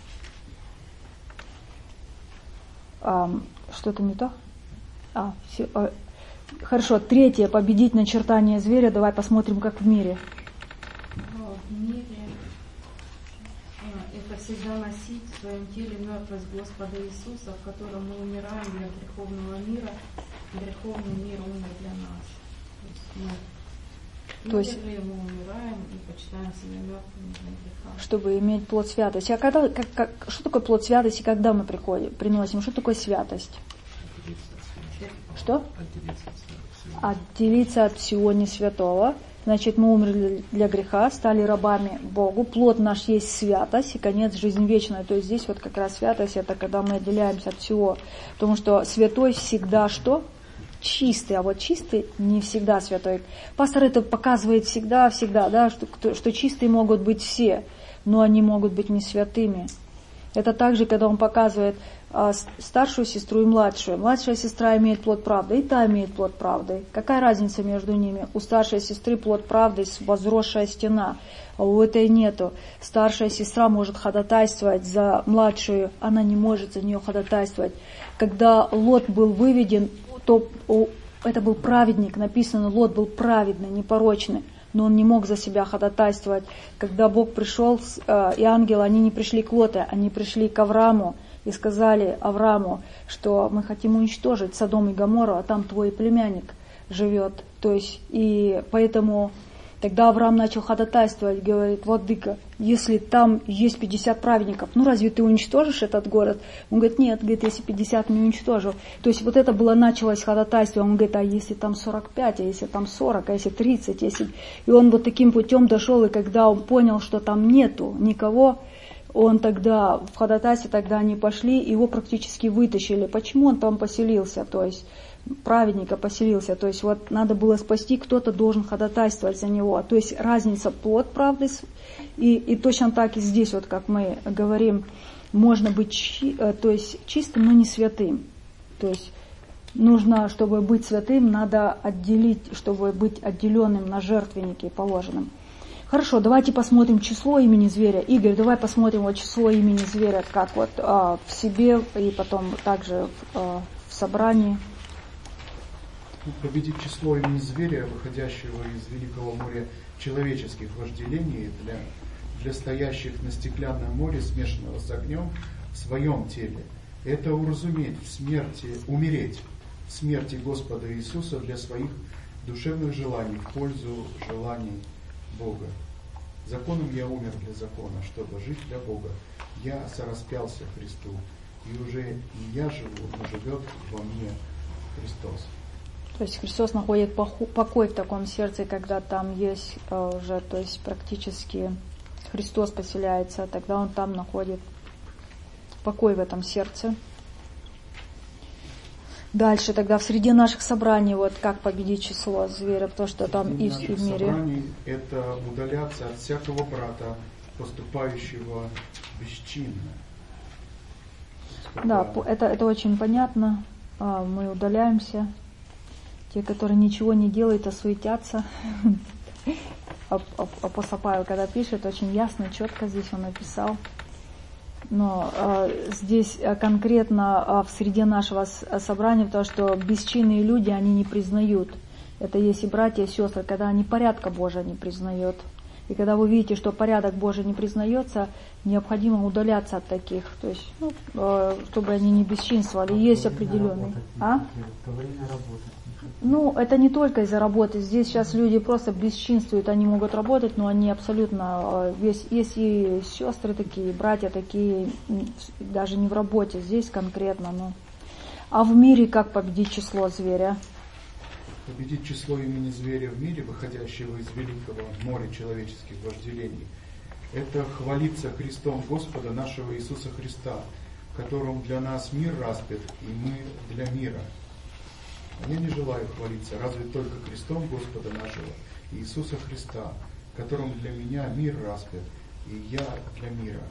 [SPEAKER 1] эм, что-то не то? А, все, э, Хорошо, третье, победить начертание зверя. Давай посмотрим, как в мире.
[SPEAKER 10] В мире это всегда носить в своем теле мертвость Господа Иисуса, в котором мы умираем для греховного мира, греховный мир умер для нас. То есть мы умерли, мы умираем и почитаем себя мертвыми для греха.
[SPEAKER 1] Чтобы иметь плод святости. А когда, как, как, что такое плод святости, когда мы приходим, приносим? Что такое святость? Что? Отделиться от всего несвятого. Значит, мы умерли для греха, стали рабами Богу. Плод наш есть святость и конец жизни вечная. То есть здесь вот как раз святость, это когда мы отделяемся от всего. Потому что святой всегда что? Чистый. А вот чистый не всегда святой. Пастор это показывает всегда, всегда, да, что, что чистые могут быть все, но они могут быть не святыми. Это также, когда он показывает а, старшую сестру и младшую. Младшая сестра имеет плод правды, и та имеет плод правды. Какая разница между ними? У старшей сестры плод правды, возросшая стена, а у этой нету. Старшая сестра может ходатайствовать за младшую, она не может за нее ходатайствовать. Когда Лот был выведен, то это был праведник, написано, Лот был праведный, непорочный. Но он не мог за себя ходатайствовать. Когда Бог пришел, и ангелы, они не пришли к Лоту, они пришли к Аврааму и сказали Аврааму, что мы хотим уничтожить Содом и Гоморру, а там твой племянник живет. То есть, и поэтому тогда Авраам начал ходатайствовать, говорит, владыка, если там есть пятьдесят праведников, ну разве ты уничтожишь этот город? Он говорит, нет, говорит, если пятьдесят не уничтожу. То есть вот это было, началось ходатайство, он говорит, а если там сорок пять, а если там сорок, а если тридцать, если... И он вот таким путем дошел, и когда он понял, что там нету никого, он тогда, в ходатайстве тогда они пошли, его практически вытащили. Почему он там поселился? То есть праведника поселился. То есть вот надо было спасти, кто-то должен ходатайствовать за него. То есть разница плод правды. И, и точно так и здесь, вот как мы говорим, можно быть чи, то есть чистым, но не святым. То есть нужно, чтобы быть святым, надо отделить, чтобы быть отделенным на жертвеннике положенным. Хорошо, давайте посмотрим число имени зверя. Игорь, давай посмотрим вот число имени зверя, как вот а, в себе и потом также в, а, в собрании.
[SPEAKER 7] победить число имени зверя, выходящего из великого моря человеческих вожделений, для, для стоящих на стеклянном море, смешанного с огнем, в своем теле. Это уразуметь в смерти, умереть в смерти Господа Иисуса для своих душевных желаний, в пользу желаний Бога. Законом я умер для закона, чтобы жить для Бога. Я сораспялся Христу, и уже не я живу, но живет во мне Христос.
[SPEAKER 1] То есть Христос находит покой в таком сердце, когда там есть уже, то есть практически Христос поселяется, тогда Он там находит покой в этом сердце. Дальше тогда в среде наших собраний, вот как победить число зверя, потому что там и в, и в мире.
[SPEAKER 7] Собраний это удаляться от всякого брата, поступающего бесчинно.
[SPEAKER 1] Да, это, это очень понятно. Мы удаляемся. Те, которые ничего не делают, а суетятся. Апостол Павел, когда пишет, очень ясно, четко здесь он написал. Но э, здесь конкретно э, в среде нашего собрания, потому что бесчинные люди, они не признают. Это есть и братья, и сестры, когда они порядка Божия не признают. И когда вы видите, что порядок Божий не признается, необходимо удаляться от таких, то есть, ну, э, чтобы они не бесчинствовали. Есть определенный. А? Ну, это не только из-за работы. Здесь сейчас люди просто бесчинствуют, они могут работать, но они абсолютно, есть, есть и сестры такие, братья такие, даже не в работе, здесь конкретно. Ну. А в мире как победить число зверя?
[SPEAKER 7] Победить число имени зверя в мире, выходящего из великого моря человеческих вожделений, это хвалиться Христом Господа нашего Иисуса Христа, которым для нас мир распят, и мы для мира. А я не желаю хвалиться, разве только Христом Господа нашего Иисуса Христа, которым для меня мир распят, и я для мира.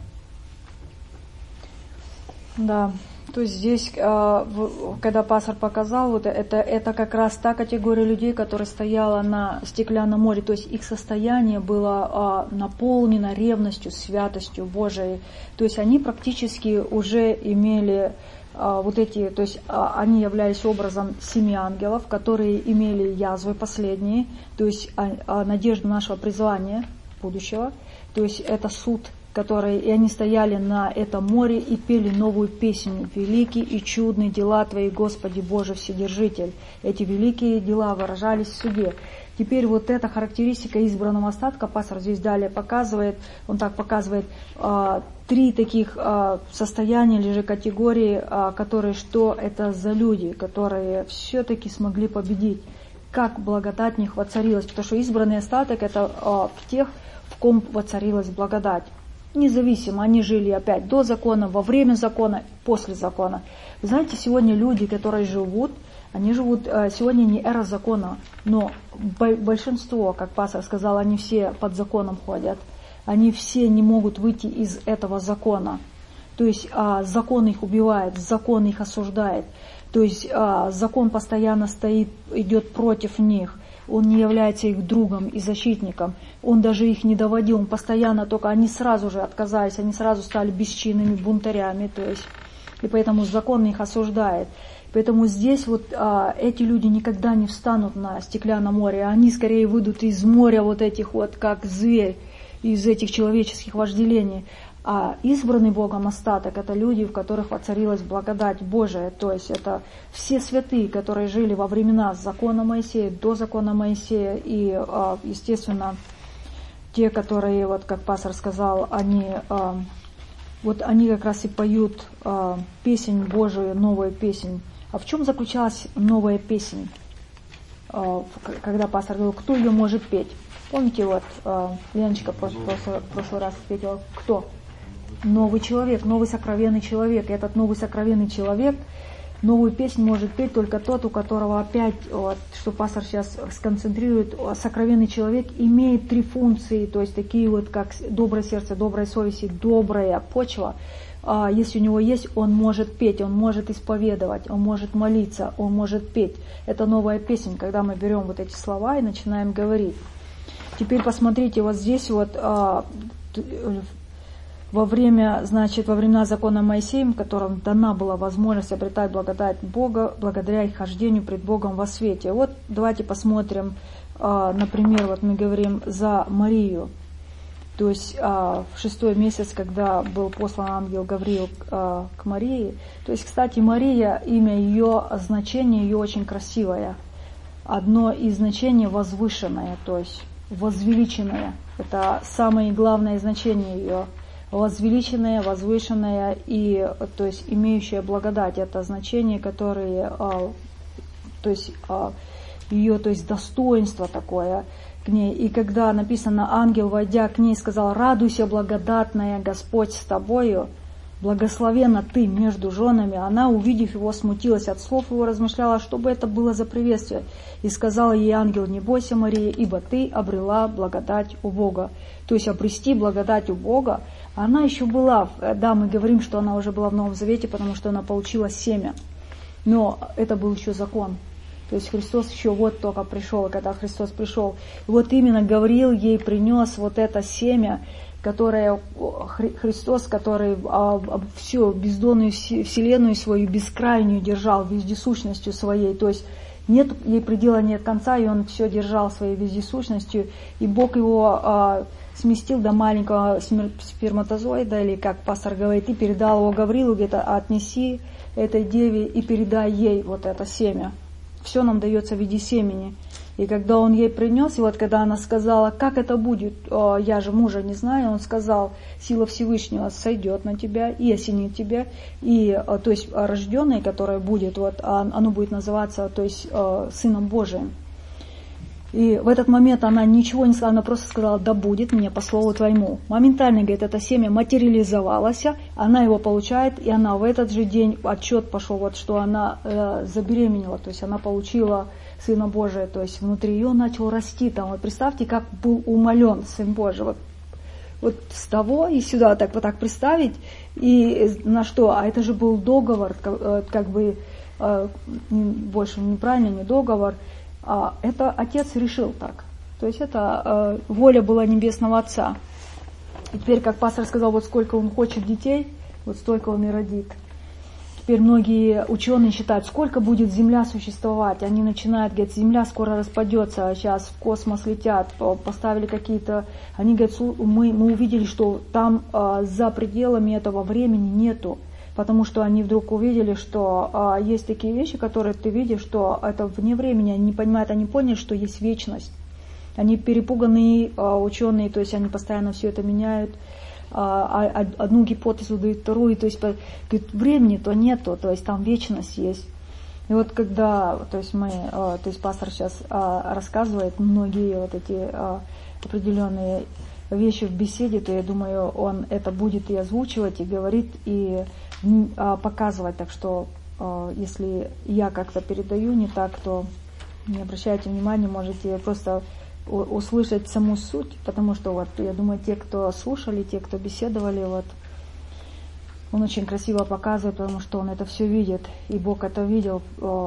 [SPEAKER 1] Да, то есть здесь, когда пастор показал, вот это, это как раз та категория людей, которая стояла на стеклянном море, то есть их состояние было наполнено ревностью, святостью Божией, то есть они практически уже имели вот эти, то есть они являлись образом семи ангелов, которые имели язвы последние, то есть надежду нашего призвания будущего, то есть это суд, который, и они стояли на этом море и пели новую песню: «Великие и чудные дела Твои, Господи Боже Вседержитель». Эти великие дела выражались в суде. Теперь вот эта характеристика избранного остатка, пастор здесь далее показывает, он так показывает э, три таких э, состояния или же категории, э, которые, что это за люди, которые все-таки смогли победить, как благодать в них воцарилась, потому что избранный остаток это э, в тех, в ком воцарилась благодать. Независимо, они жили опять до закона, во время закона, после закона. Вы знаете, сегодня люди, которые живут, они живут, сегодня не эра закона, но большинство, как пастор сказал, они все под законом ходят. Они все не могут выйти из этого закона. То есть закон их убивает, закон их осуждает. То есть закон постоянно стоит, идет против них. Он не является их другом и защитником. Он даже их не доводил, он постоянно только, они сразу же отказались, они сразу стали бесчинными бунтарями, то есть, и поэтому закон их осуждает. Поэтому здесь вот а, эти люди никогда не встанут на стеклянном море, они скорее выйдут из моря вот этих вот, как зверь, из этих человеческих вожделений. А избранный Богом остаток – это люди, в которых воцарилась благодать Божия. То есть это все святые, которые жили во времена закона Моисея, до закона Моисея. И, естественно, те, которые, вот как пастор сказал, они, вот они как раз и поют песнь Божию, новую песнь. А в чем заключалась новая песнь? Когда пастор говорил, кто ее может петь? Помните, вот Леночка в прошлый, в прошлый раз ответила, кто? Новый человек, новый сокровенный человек. И этот новый сокровенный человек, новую песню может петь только тот, у которого опять, вот, что пастор сейчас сконцентрирует, сокровенный человек имеет три функции, то есть такие вот, как доброе сердце, добрая совесть и добрая почва. А если у него есть, он может петь, он может исповедовать, он может молиться, он может петь. Это новая песня, когда мы берем вот эти слова и начинаем говорить. Теперь посмотрите, вот здесь вот во время, значит, во времена закона Моисеем, которым дана была возможность обретать благодать Бога благодаря их хождению пред Богом во свете. Вот давайте посмотрим, например, вот мы говорим за Марию. То есть в шестой месяц, когда был послан ангел Гавриил к Марии. То есть, кстати, Мария, имя ее, значение ее очень красивое. Одно из значений возвышенное, то есть возвеличенное. Это самое главное значение ее. Возвеличенное, возвышенное и, то есть, имеющее благодать. Это значение, которое, то есть, ее, то есть, достоинство такое к ней. И когда написано, ангел, войдя к ней, сказал: радуйся, благодатная, Господь с тобою, благословенна ты между женами. Она, увидев его, смутилась от слов его, размышляла, что бы это было за приветствие. И сказал ей ангел: не бойся, Мария, ибо ты обрела благодать у Бога. То есть обрести благодать у Бога. Она еще была, да, мы говорим, что она уже была в Новом Завете, потому что она получила семя. Но это был еще закон. То есть Христос еще вот только пришел, и когда Христос пришел, вот именно Гавриил ей принес вот это семя, которое Христос, который а, а, всю бездонную вселенную свою бескрайнюю держал вездесущностью своей, то есть нет ей предела, нет конца, и он все держал своей вездесущностью, и Бог его а, сместил до маленького сперматозоида, или как пастор говорит, и передал его Гавриилу, где-то отнеси этой деве и передай ей вот это семя. Все нам дается в виде семени. И когда он ей принес, и вот когда она сказала, как это будет, я же мужа не знаю, он сказал, сила Всевышнего сойдет на тебя и осенит тебя, и, то есть, рожденный, который будет, вот, оно будет называться, то есть, Сыном Божиим. И в этот момент она ничего не сказала, она просто сказала, да будет мне по слову твоему. Моментально, говорит, это семя материализовалось, она его получает, и она в этот же день, отчет пошел, вот, что она э, забеременела, то есть она получила Сына Божия, то есть внутри ее начал расти. Там, вот представьте, как был умолен Сын Божий. Вот, вот с того и сюда так вот так представить, и на что? А это же был договор, как, как бы, э, больше неправильно, не договор, а это Отец решил так. То есть это э, воля была Небесного Отца. И теперь, как пастор сказал, вот сколько он хочет детей, вот столько он и родит. Теперь многие ученые считают, сколько будет Земля существовать. Они начинают, говорят, Земля скоро распадется, сейчас в космос летят, поставили какие-то... Они говорят, мы, мы увидели, что там э, за пределами этого времени нету. Потому что они вдруг увидели, что а, есть такие вещи, которые ты видишь, что это вне времени, они не понимают, они поняли, что есть вечность. Они перепуганные а, ученые, то есть они постоянно все это меняют, а, а, одну гипотезу дают, вторую, то есть говорят, времени-то нету, то есть там вечность есть. И вот когда, то есть мы, а, то есть пастор сейчас а, рассказывает многие вот эти а, определенные вещи в беседе, то я думаю, он это будет и озвучивать, и говорит, и показывать, так что если я как-то передаю не так, то не обращайте внимания, можете просто услышать саму суть, потому что вот я думаю, те, кто слушали, те, кто беседовали, вот он очень красиво показывает, потому что он это все видит, и Бог это видел,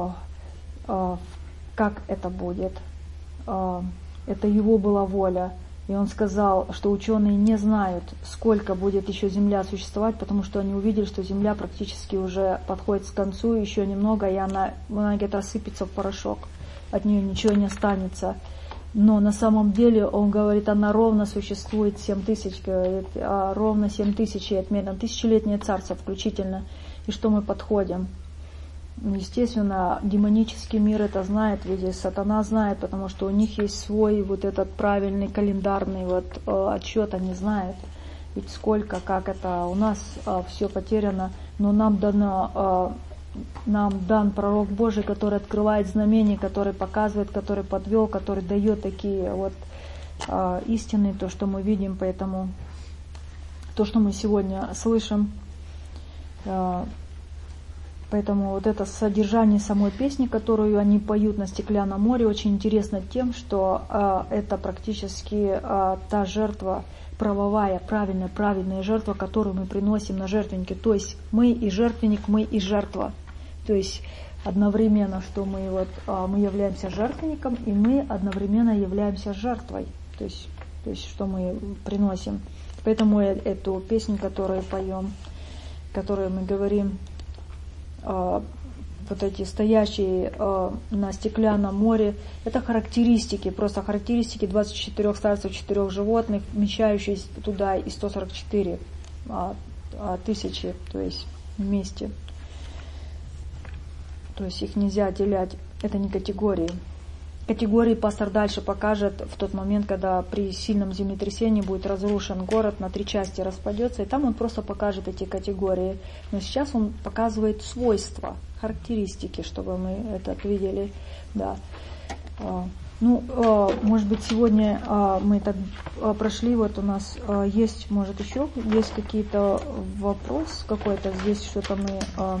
[SPEAKER 1] как это будет. Это его была воля. И он сказал, что ученые не знают, сколько будет еще Земля существовать, потому что они увидели, что Земля практически уже подходит к концу, еще немного, и она, она где-то рассыпется в порошок, от нее ничего не останется. Но на самом деле, он говорит, она ровно существует семь тысяч, говорит, а ровно семь тысяч, и отмерено тысячелетнее царство включительно, и что мы подходим. Естественно, демонический мир это знает, ведь сатана знает, потому что у них есть свой вот этот правильный календарный вот отчет, они знают, ведь сколько, как это, у нас а, все потеряно, но нам дано, а, нам дан пророк Божий, который открывает знамения, который показывает, который подвел, который дает такие вот а, истины, то, что мы видим, поэтому то, что мы сегодня слышим, а, поэтому вот это содержание самой песни, которую они поют на Стеклянном море, очень интересно тем, что э, это практически э, та жертва правовая, правильная, правильная жертва, которую мы приносим на жертвеннике. То есть мы и жертвенник, мы и жертва. То есть одновременно, что мы, вот, э, мы являемся жертвенником, и мы одновременно являемся жертвой. То есть, то есть что мы приносим. Поэтому эту песню, которую поем, которую мы говорим, вот эти стоящие на стеклянном море, это характеристики, просто характеристики двадцати четырёх царств, четырех животных, вмещающиеся туда и сто сорок четыре тысячи, то есть вместе. То есть их нельзя отделять, это не категории. Категории пастор дальше покажет в тот момент, когда при сильном землетрясении будет разрушен город, на три части распадется, и там он просто покажет эти категории. Но сейчас он показывает свойства, характеристики, чтобы мы это видели. Да. Ну, может быть, сегодня мы так прошли, вот у нас есть, может, еще есть какие-то вопросы какой-то, здесь что-то мы...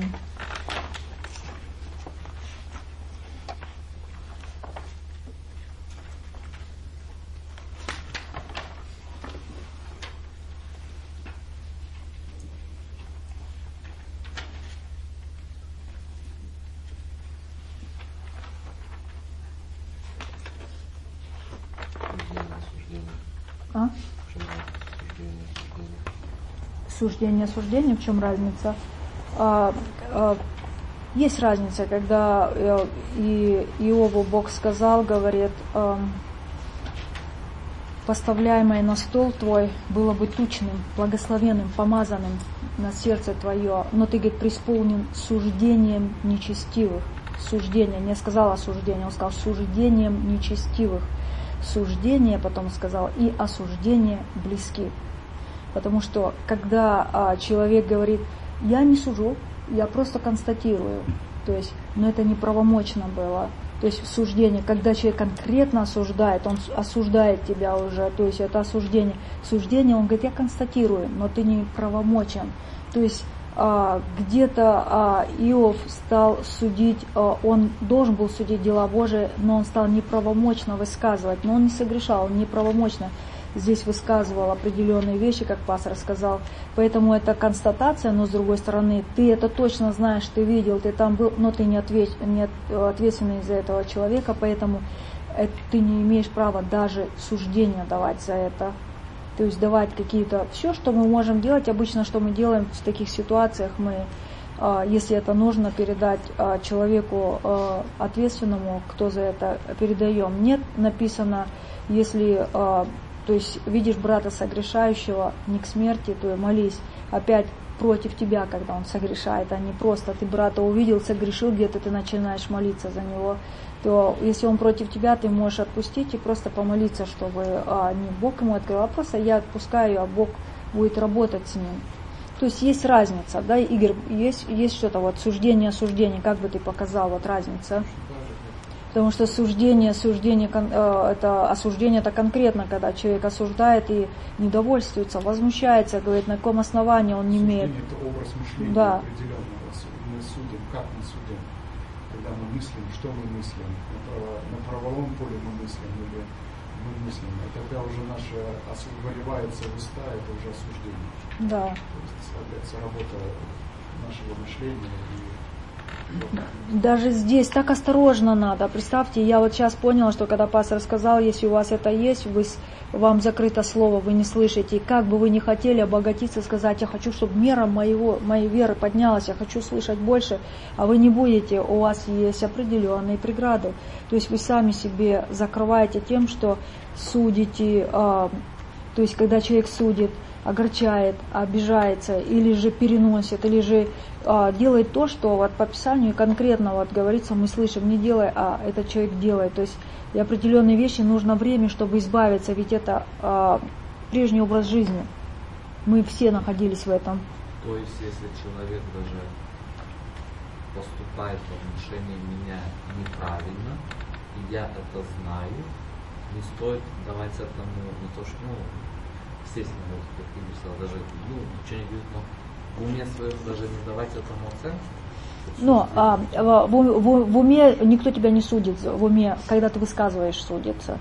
[SPEAKER 1] А? Суждение, осуждение, в чем разница? А, а, есть разница, когда э, и Иову Бог сказал, говорит, э, поставляемое на стол твой было бы тучным, благословенным, помазанным на сердце твое, но ты, говорит, преисполнен суждением нечестивых. Суждение, не сказал осуждение, он сказал суждением нечестивых. Суждение, потом сказал, и осуждение близки. Потому что, когда а, человек говорит, я не сужу, я просто констатирую, то есть, но это неправомочно было. То есть суждение, когда человек конкретно осуждает, он осуждает тебя уже, то есть это осуждение. Суждение, он говорит, я констатирую, но ты не правомочен. То есть а, где-то а, Иов стал судить, а, он должен был судить дела Божии, но он стал неправомочно высказывать, но он не согрешал, он неправомочно здесь высказывал определенные вещи, как пастор сказал. Поэтому это констатация, но с другой стороны, ты это точно знаешь, ты видел, ты там был, но ты не, ответ, не ответственный за этого человека, поэтому это, ты не имеешь права даже суждения давать за это. То есть давать какие-то... Все, что мы можем делать, обычно, что мы делаем в таких ситуациях, мы, если это нужно, передать человеку ответственному, кто за это, передаем. Нет, написано, если... То есть видишь брата согрешающего не к смерти, то и молись опять против тебя, когда он согрешает, а не просто ты брата увидел, согрешил где-то, ты начинаешь молиться за него. То если он против тебя, ты можешь отпустить и просто помолиться, чтобы а, не Бог ему открыл, а просто я отпускаю, а Бог будет работать с ним. То есть есть разница, да, Игорь, есть, есть что-то вот суждение, осуждение, как бы ты показал, вот разница. Потому что суждение, суждение, это осуждение это конкретно, когда человек осуждает и недовольствуется, возмущается, говорит, на каком основании он не имеет.
[SPEAKER 7] Суждение это образ мышления
[SPEAKER 1] да.
[SPEAKER 7] определенного. Мы судим, как мы судим, когда мы мыслим, что мы мыслим, на, право, на правовом поле мы мыслим или мы мыслим. И тогда уже наша выливается в уста, это уже осуждение.
[SPEAKER 1] Да.
[SPEAKER 7] То есть, соответственно, работа нашего мышления и
[SPEAKER 1] даже здесь так осторожно надо. Представьте, я вот сейчас поняла, что когда пастор сказал, если у вас это есть, вы, вам закрыто слово, вы не слышите. И как бы вы ни хотели обогатиться, сказать, я хочу, чтобы мера моего, моей веры поднялась, я хочу слышать больше, а вы не будете, у вас есть определенные преграды. То есть вы сами себе закрываете тем, что судите, а, то есть когда человек судит, огорчает, обижается, или же переносит, или же а, делает то, что вот по Писанию конкретно вот говорится, мы слышим, не делай, а этот человек делает. То есть и определенные вещи нужно время, чтобы избавиться, ведь это а, прежний образ жизни. Мы все находились в этом.
[SPEAKER 11] То есть если человек даже поступает по отношению меня неправильно, и я это знаю, не стоит давать этому не то, что, ну, естественно, вот, как Игорь сказал, даже, ну, ничего не говорит, но в уме своем даже не давать этому оценку.
[SPEAKER 1] Но а, в, в, в уме никто тебя не судит, в уме, когда ты высказываешь, судится.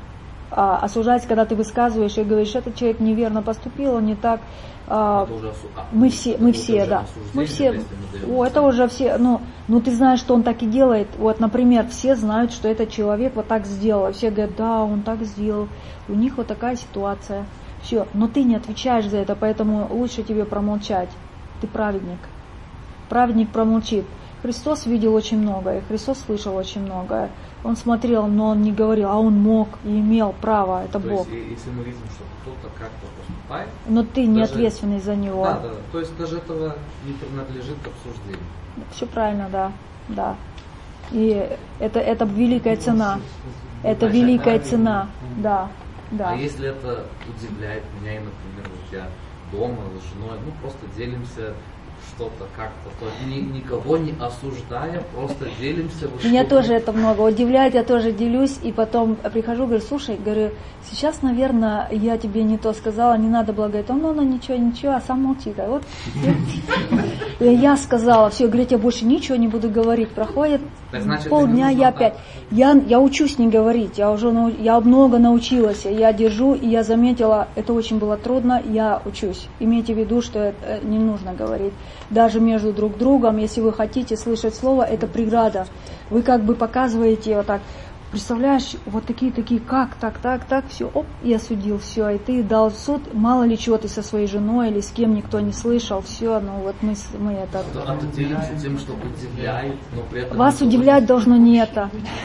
[SPEAKER 1] а, осуждать, когда ты высказываешь и говоришь, этот человек неверно поступил, он не так. А, мы все, мы все, да. Мы все. О, это уже все. Ну, ну, ты знаешь, что он так и делает. Вот, например, все знают, что этот человек вот так сделал. Все говорят, да, он так сделал. У них вот такая ситуация. Все. Но ты не отвечаешь за это, поэтому лучше тебе промолчать. Ты праведник. Праведник промолчит. Христос видел очень многое, Христос слышал очень многое. Он смотрел, но он не говорил, а он мог и имел право, это
[SPEAKER 11] то
[SPEAKER 1] Бог.
[SPEAKER 11] Есть, если мы видим, что кто-то как-то поступает,
[SPEAKER 1] но ты не
[SPEAKER 11] даже,
[SPEAKER 1] ответственный за него.
[SPEAKER 11] Да, да, да. То есть даже этого не принадлежит к обсуждению.
[SPEAKER 1] Все правильно, да, да. И это, это великая цена. Это
[SPEAKER 11] Значит,
[SPEAKER 1] великая
[SPEAKER 11] да,
[SPEAKER 1] цена, да, да.
[SPEAKER 11] А если это удивляет меня, и, например, вот я дома с женой, ну просто делимся что-то как-то, то ни, никого не осуждая, просто делимся. Вот
[SPEAKER 1] меня тоже это много удивляет, я тоже делюсь, и потом прихожу, говорю, слушай, говорю, сейчас, наверное, я тебе не то сказала, не надо было говорить, ну, ну, ничего, ничего, а сам молчит. А вот я сказала, все, говорит, я больше ничего не буду говорить, проходит
[SPEAKER 11] значит,
[SPEAKER 1] полдня, я опять, я, я учусь не говорить, я уже я много научилась, я держу, и я заметила, это очень было трудно, я учусь. Имейте в виду, что это не нужно говорить. Даже между друг другом, если вы хотите слышать слово, это преграда. Вы как бы показываете вот так, представляешь, вот такие-такие, как, так, так, так, все, оп, и осудил, все, и ты дал суд, мало ли чего ты со своей женой или с кем никто не слышал, все, ну вот мы, мы это...
[SPEAKER 11] А ты делишься тем, что удивляет, но при этом...
[SPEAKER 1] Вас удивлять должно не это.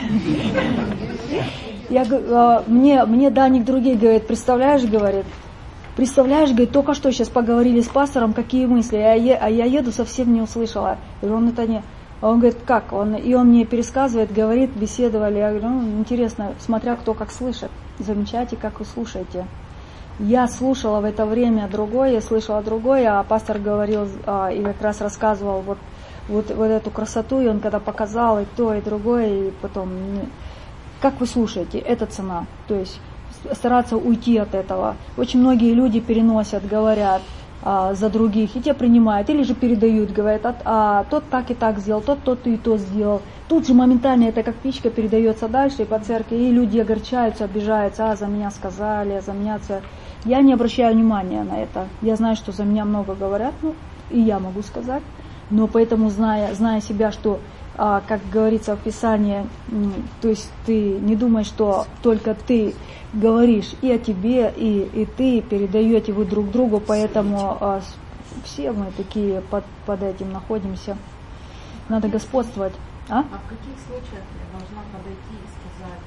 [SPEAKER 1] Я, мне, мне Даник другие говорит, представляешь, говорит, Представляешь, говорит, только что сейчас поговорили с пастором, какие мысли, а я, а я еду, совсем не услышала. И он это не... А он говорит, как? Он, и он мне пересказывает, говорит, беседовали. Я говорю, ну, интересно, смотря кто как слышит. Замечайте, как вы слушаете. Я слушала в это время другое, я слышала другое, а пастор говорил а, и как раз рассказывал вот, вот, вот эту красоту, и он когда показал и то, и другое, и потом... Как вы слушаете? Это цена. То есть... стараться уйти от этого. Очень многие люди переносят, говорят а, за других, и те принимают, или же передают, говорят, а, а тот так и так сделал, тот тот и то сделал. Тут же моментально это как птичка передается дальше и по церкви, и люди огорчаются, обижаются, а за меня сказали, за меня... Я не обращаю внимания на это. Я знаю, что за меня много говорят, ну, и я могу сказать, но поэтому, зная, зная себя, что А, как говорится в Писании, то есть ты не думаешь, что только ты говоришь и о тебе, и, и ты передаете вы друг другу, поэтому а, все мы такие под, под этим находимся. Надо господствовать. А?
[SPEAKER 10] А в каких случаях я должна подойти и сказать?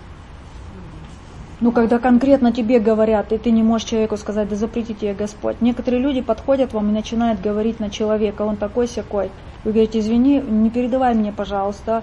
[SPEAKER 1] Ну, когда конкретно тебе говорят, и ты не можешь человеку сказать, да запрети тебе Господь. Некоторые люди подходят вам и начинают говорить на человека, он такой-сякой. Вы говорите, извини, не передавай мне, пожалуйста,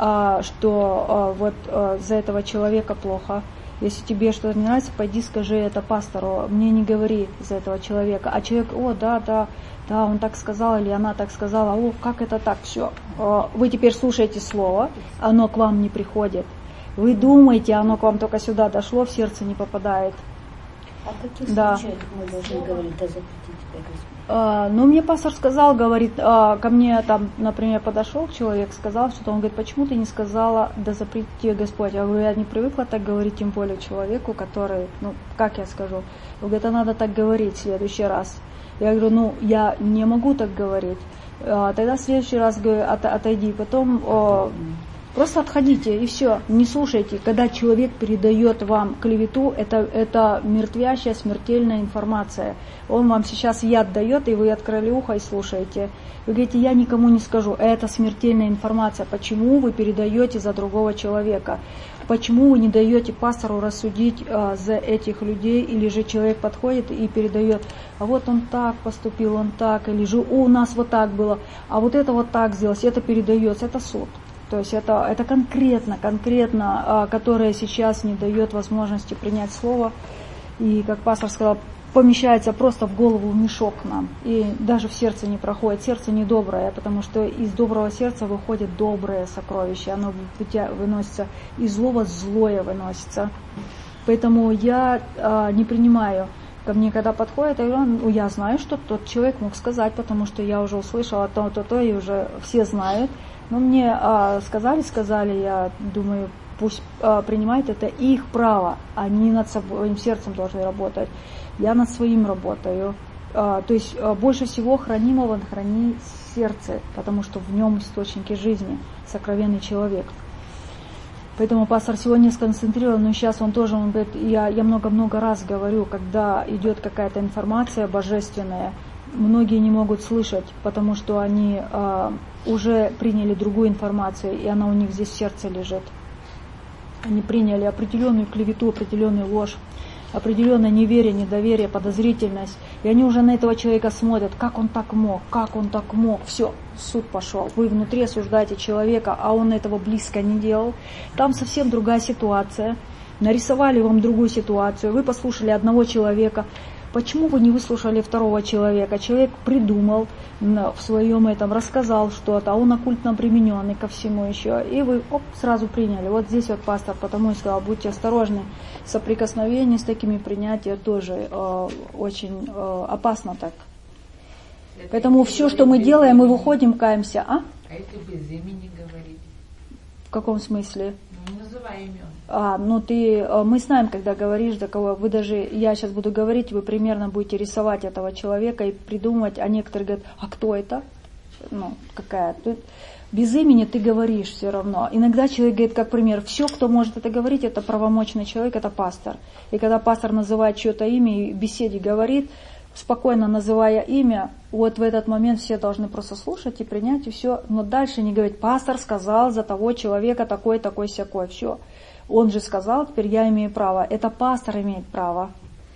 [SPEAKER 1] что вот за этого человека плохо. Если тебе что-то не нравится, пойди скажи это пастору, мне не говори за этого человека. А человек, о, да, да, да, он так сказал, или она так сказала, о, как это так, все. Вы теперь слушаете слово, оно к вам не приходит. Вы думаете, оно к вам только сюда дошло, в сердце не попадает.
[SPEAKER 12] А в каких
[SPEAKER 1] да.
[SPEAKER 12] случаях мы должны говорить, да запрети тебя Господь?
[SPEAKER 1] А, ну, мне пастор сказал, говорит, а, ко мне там, например, подошел человек, сказал, что он говорит, почему ты не сказала, да запрети тебя Господь? Я говорю, я не привыкла так говорить, тем более человеку, который, ну, как я скажу? Он говорит, а надо так говорить в следующий раз. Я говорю, ну, я не могу так говорить. А, тогда в следующий раз, говорю, от, отойди. Потом... О, Просто отходите и все, не слушайте. Когда человек передает вам клевету, это, это мертвящая, смертельная информация. Он вам сейчас яд дает, и вы открыли ухо и слушаете. Вы говорите, я никому не скажу, это смертельная информация. Почему вы передаете за другого человека? Почему вы не даете пастору рассудить а, за этих людей, или же человек подходит и передает, а вот он так поступил, он так, или же у нас вот так было, а вот это вот так сделалось, это передается, это суд. То есть это, это конкретно, конкретно, которое сейчас не дает возможности принять слово. И, как пастор сказал, помещается просто в голову в мешок нам. И даже в сердце не проходит. Сердце недоброе, потому что из доброго сердца выходит доброе сокровище. Оно выносится, из злого злое выносится. Поэтому я а, не принимаю. Ко мне когда подходит, я говорю, ну, я знаю, что тот человек мог сказать, потому что я уже услышала то-то-то, и уже все знают. Но мне а, сказали, сказали, я думаю, пусть а, принимают, это их право, они над своим сердцем должны работать. Я над своим работаю. А, то есть а, больше всего хранимого храни сердце, потому что в нем источники жизни, сокровенный человек. Поэтому пастор сегодня сконцентрирован, но сейчас он тоже, он говорит, я, я много-много раз говорю, когда идет какая-то информация божественная, многие не могут слышать, потому что они а, уже приняли другую информацию, и она у них здесь в сердце лежит. Они приняли определенную клевету, определенную ложь, определенное неверие, недоверие, подозрительность. И они уже на этого человека смотрят, как он так мог, как он так мог. Все, суд пошел. Вы внутри осуждаете человека, а он этого близко не делал. Там совсем другая ситуация. Нарисовали вам другую ситуацию. Вы послушали одного человека. Почему вы не выслушали второго человека? Человек придумал в своем этом, рассказал что-то, а он оккультно примененный ко всему еще. И вы оп, сразу приняли. Вот здесь вот пастор потому и сказал, будьте осторожны. Соприкосновение с такими принятия тоже э, очень э, опасно так. Это Поэтому все, что мы делаем, мы выходим, каемся. А?
[SPEAKER 13] А если без имени говорить?
[SPEAKER 1] В каком смысле?
[SPEAKER 13] Ну, называй имен.
[SPEAKER 1] А, ну ты, мы знаем, когда говоришь, до кого, вы даже, я сейчас буду говорить, вы примерно будете рисовать этого человека и придумывать, а некоторые говорят, а кто это? Ну, какая? Тут без имени ты говоришь все равно. Иногда человек говорит, как пример, все, кто может это говорить, это правомочный человек, это пастор. И когда пастор называет чье-то имя и в беседе говорит, спокойно называя имя, вот в этот момент все должны просто слушать и принять, и все. Но дальше не говорить, пастор сказал за того человека такой, такой, сякой, все. Он же сказал, теперь я имею право. Это пастор имеет право.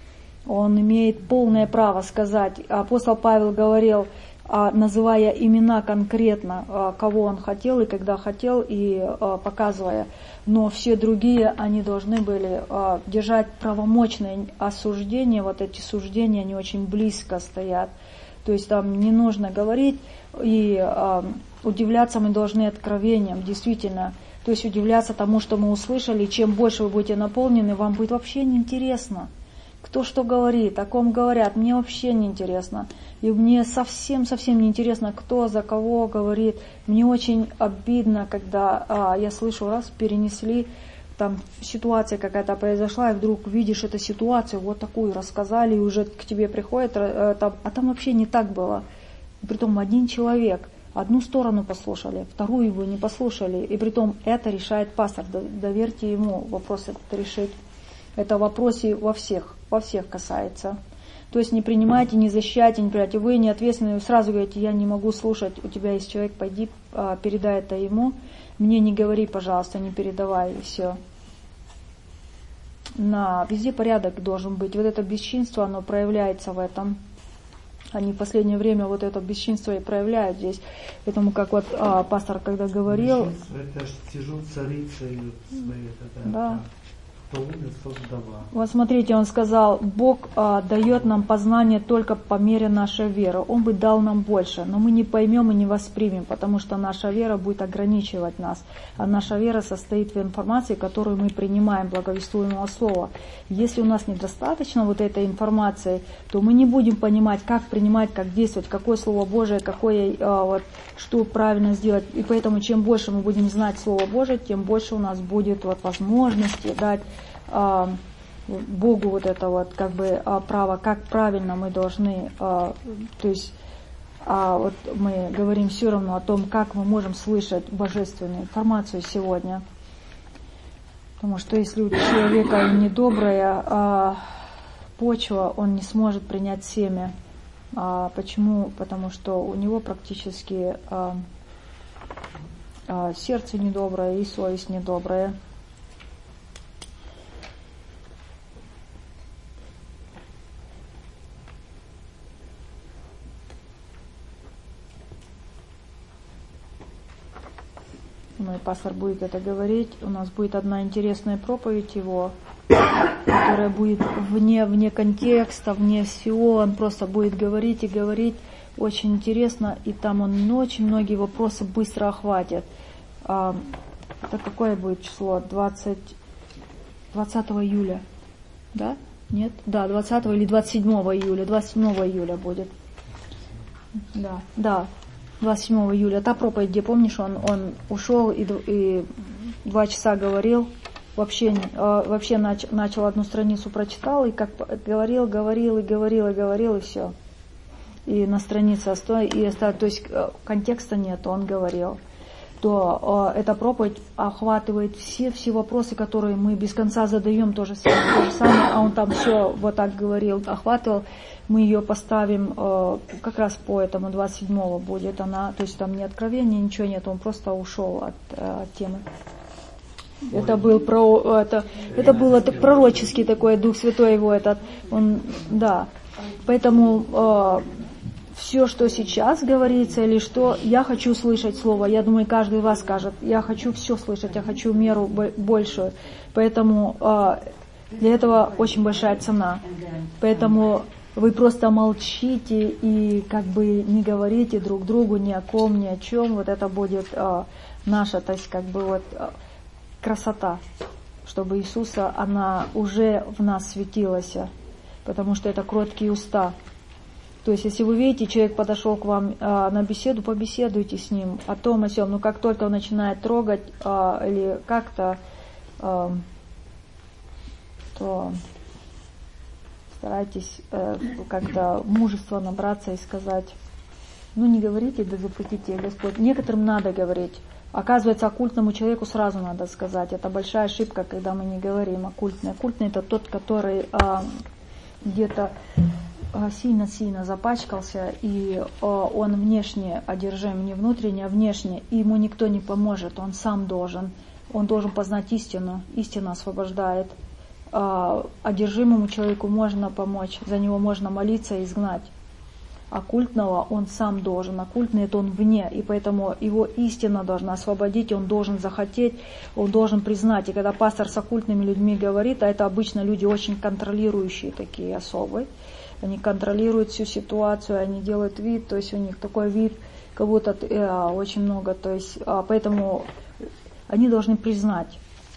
[SPEAKER 1] Он имеет полное право сказать. Апостол Павел говорил, называя имена конкретно, кого он хотел и когда хотел, и показывая. Но все другие, они должны были держать правомочное осуждение. Вот эти суждения, они очень близко стоят. То есть там не нужно говорить, и удивляться мы должны откровением, действительно. То есть удивляться тому, что мы услышали, чем больше вы будете наполнены, вам будет вообще неинтересно. Кто что говорит, о ком говорят, мне вообще неинтересно. И мне совсем-совсем неинтересно, кто за кого говорит. Мне очень обидно, когда а, я слышу, раз перенесли, там ситуация какая-то произошла, и вдруг видишь эту ситуацию, вот такую рассказали, и уже к тебе приходит, а там, а там вообще не так было. И притом один человек. Одну сторону послушали, вторую его не послушали. И притом это решает пастор. Доверьте ему вопрос этот решить. Это в вопросе во всех, во всех касается. То есть не принимайте, не защищайте, не принимайте. Вы не ответственны, вы сразу говорите, я не могу слушать, у тебя есть человек, пойди, передай это ему. Мне не говори, пожалуйста, не передавай, и все. На, везде порядок должен быть. Вот это бесчинство, оно проявляется в этом. Они в последнее время вот это бесчинство и проявляют здесь. Поэтому, как вот а, пастор когда говорил...
[SPEAKER 4] Это ж сижу царицей своей.
[SPEAKER 1] Да. да.
[SPEAKER 4] Кто умер, создава.
[SPEAKER 1] Вот смотрите, он сказал, Бог а, дает нам познание только по мере нашей веры. Он бы дал нам больше, но мы не поймем и не воспримем, потому что наша вера будет ограничивать нас. А наша вера состоит в информации, которую мы принимаем, благовествуемого слова. Если у нас недостаточно вот этой информации, то мы не будем понимать, как принимать, как действовать, какое Слово Божие, какое, а, вот, что правильно сделать. И поэтому, чем больше мы будем знать Слово Божие, тем больше у нас будет вот, возможности дать Богу вот это вот как бы право, как правильно мы должны, то есть вот мы говорим все равно о том, как мы можем слышать божественную информацию сегодня. Потому что если у человека недобрая почва, он не сможет принять семя. Почему? Потому что у него практически сердце недоброе и совесть недобрая. Мой пастор будет это говорить. У нас будет одна интересная проповедь его, которая будет вне, вне контекста, вне всего. Он просто будет говорить и говорить. Очень интересно. И там он очень многие вопросы быстро охватит. А, это какое будет число? двадцатого июля. Да? Нет? Да, двадцатого или двадцать седьмого июля. двадцать седьмого июля будет. Да, да. двадцать седьмого июля, та проповедь, где, помнишь, он, он ушел и, и два часа говорил, вообще, э, вообще нач, начал одну страницу, прочитал, и как говорил, говорил, и говорил, и говорил, и все. И на странице оставил, и оставил, то есть контекста нет, он говорил. То э, эта проповедь охватывает все, все вопросы, которые мы без конца задаем, то же самое, то же самое, а он там все вот так говорил, охватывал. Мы ее поставим э, как раз по этому двадцать седьмого будет она, то есть там ни откровения, ничего нет, он просто ушел от, э, от темы. Это был про, это, это был это пророческий такой, Дух Святой его этот, он, да. Поэтому э, все, что сейчас говорится, или что, я хочу слышать слово. Я думаю, каждый из вас скажет, я хочу все слышать, я хочу меру большую. Поэтому э, для этого очень большая цена. Поэтому вы просто молчите и как бы не говорите друг другу ни о ком, ни о чем. Вот это будет э, наша, то есть как бы вот э, красота, чтобы Иисуса, она уже в нас светилась, потому что это кроткие уста. То есть, если вы видите, человек подошел к вам э, на беседу, побеседуйте с ним о том, о сём. Но как только он начинает трогать э, или как-то, э, то старайтесь э, как-то мужества набраться и сказать, ну не говорите, да запретите, Господь. Некоторым надо говорить. Оказывается, оккультному человеку сразу надо сказать. Это большая ошибка, когда мы не говорим оккультный. Оккультный — это тот, который э, где-то сильно-сильно запачкался, и он внешне одержим, не внутренне, а внешне, и ему никто не поможет, он сам должен, он должен познать истину, истина освобождает. Одержимому человеку можно помочь, за него можно молиться и изгнать. Оккультного он сам должен, оккультный — это он вне, и поэтому его истина должна освободить, он должен захотеть, он должен признать. И когда пастор с оккультными людьми говорит, а это обычно люди очень контролирующие такие особые, они контролируют всю ситуацию, они делают вид, то есть у них такой вид, как будто э, очень много, то есть э, поэтому они должны признать,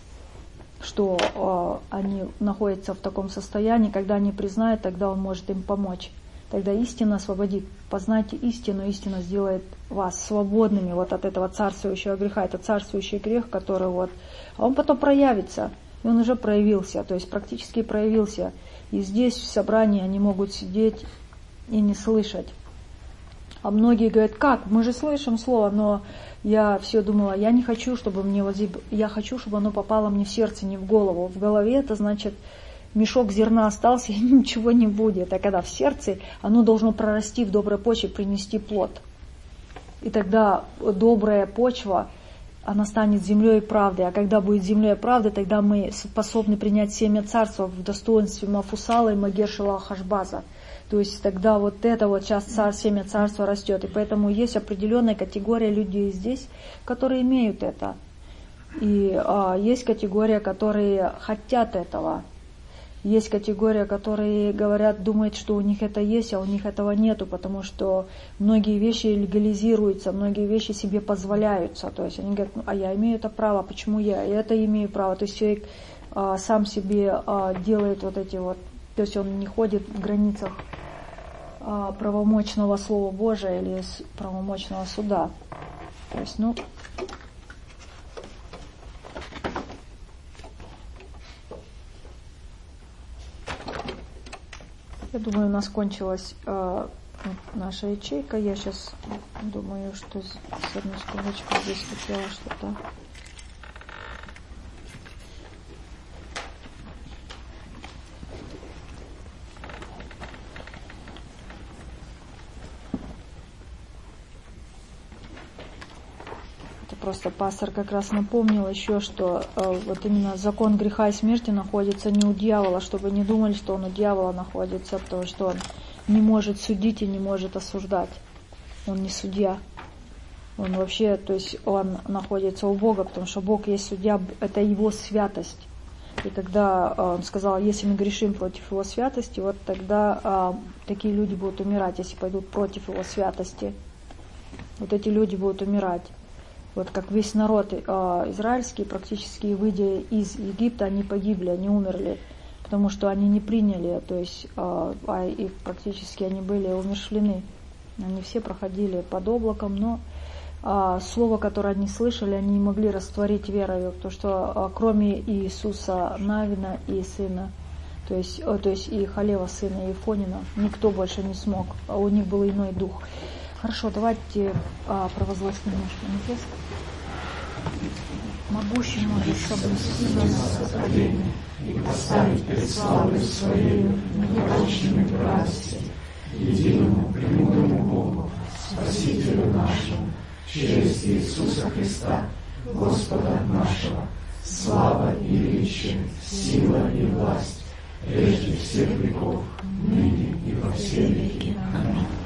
[SPEAKER 1] что э, они находятся в таком состоянии. Когда они признают, тогда он может им помочь. Тогда истина освободит. Познайте истину, истина сделает вас свободными вот от этого царствующего греха. Это царствующий грех, который вот, а он потом проявится, и он уже проявился, то есть практически проявился. И здесь в собрании они могут сидеть и не слышать. А многие говорят, как, мы же слышим слово, но я все думала, я не хочу, чтобы мне возиб... я хочу, чтобы оно попало мне в сердце, не в голову. В голове это значит, мешок зерна остался, и ничего не будет. А когда в сердце, оно должно прорасти в доброй почве, принести плод. И тогда добрая почва, она станет землей правды. А когда будет землей правды, тогда мы способны принять семя царства в достоинстве Мафусала и Магершила Хашбаза. То есть тогда вот это вот сейчас царь, семя царства растет. И поэтому есть определенная категория людей здесь, которые имеют это. И а, есть категория, которые хотят этого. Есть категория, которые говорят, думают, что у них это есть, а у них этого нету, потому что многие вещи легализируются, многие вещи себе позволяются. То есть они говорят, ну, а я имею это право, почему я? И это имею право. То есть человек а, сам себе а, делает вот эти вот, то есть он не ходит в границах а, правомочного Слова Божия или правомочного суда. То есть, ну... Я думаю, у нас кончилась э, наша ячейка. Я сейчас думаю, что с одной секундочку здесь хотела что-то. Просто пастор как раз напомнил еще, что э, вот именно закон греха и смерти находится не у дьявола, чтобы не думали, что он у дьявола находится, потому что он не может судить и не может осуждать. Он не судья. Он вообще, то есть он находится у Бога, потому что Бог есть судья, это его святость. И когда э, он сказал, если мы грешим против его святости, вот тогда э, такие люди будут умирать, если пойдут против его святости. Вот эти люди будут умирать. Вот как весь народ э, израильский, практически выйдя из Египта, они погибли, они умерли, потому что они не приняли, то есть э, а их практически они были умершвлены. Они все проходили под облаком, но а, слово, которое они слышали, они не могли растворить верою, потому что а, кроме Иисуса Навина и сына, то есть, о, то есть и Халева, сына Ефонина, никто больше не смог, а у них был иной дух. Хорошо, давайте а, провозгласим наш манифест. Могущему же соблюсти нас сотворение и поставить перед славой Своей непорочными братья, единому премудрому Богу, Спасителю нашему, через Иисуса Христа, Господа нашего, слава и величие, сила и власть, прежде всех веков, ныне и во все веки. Аминь.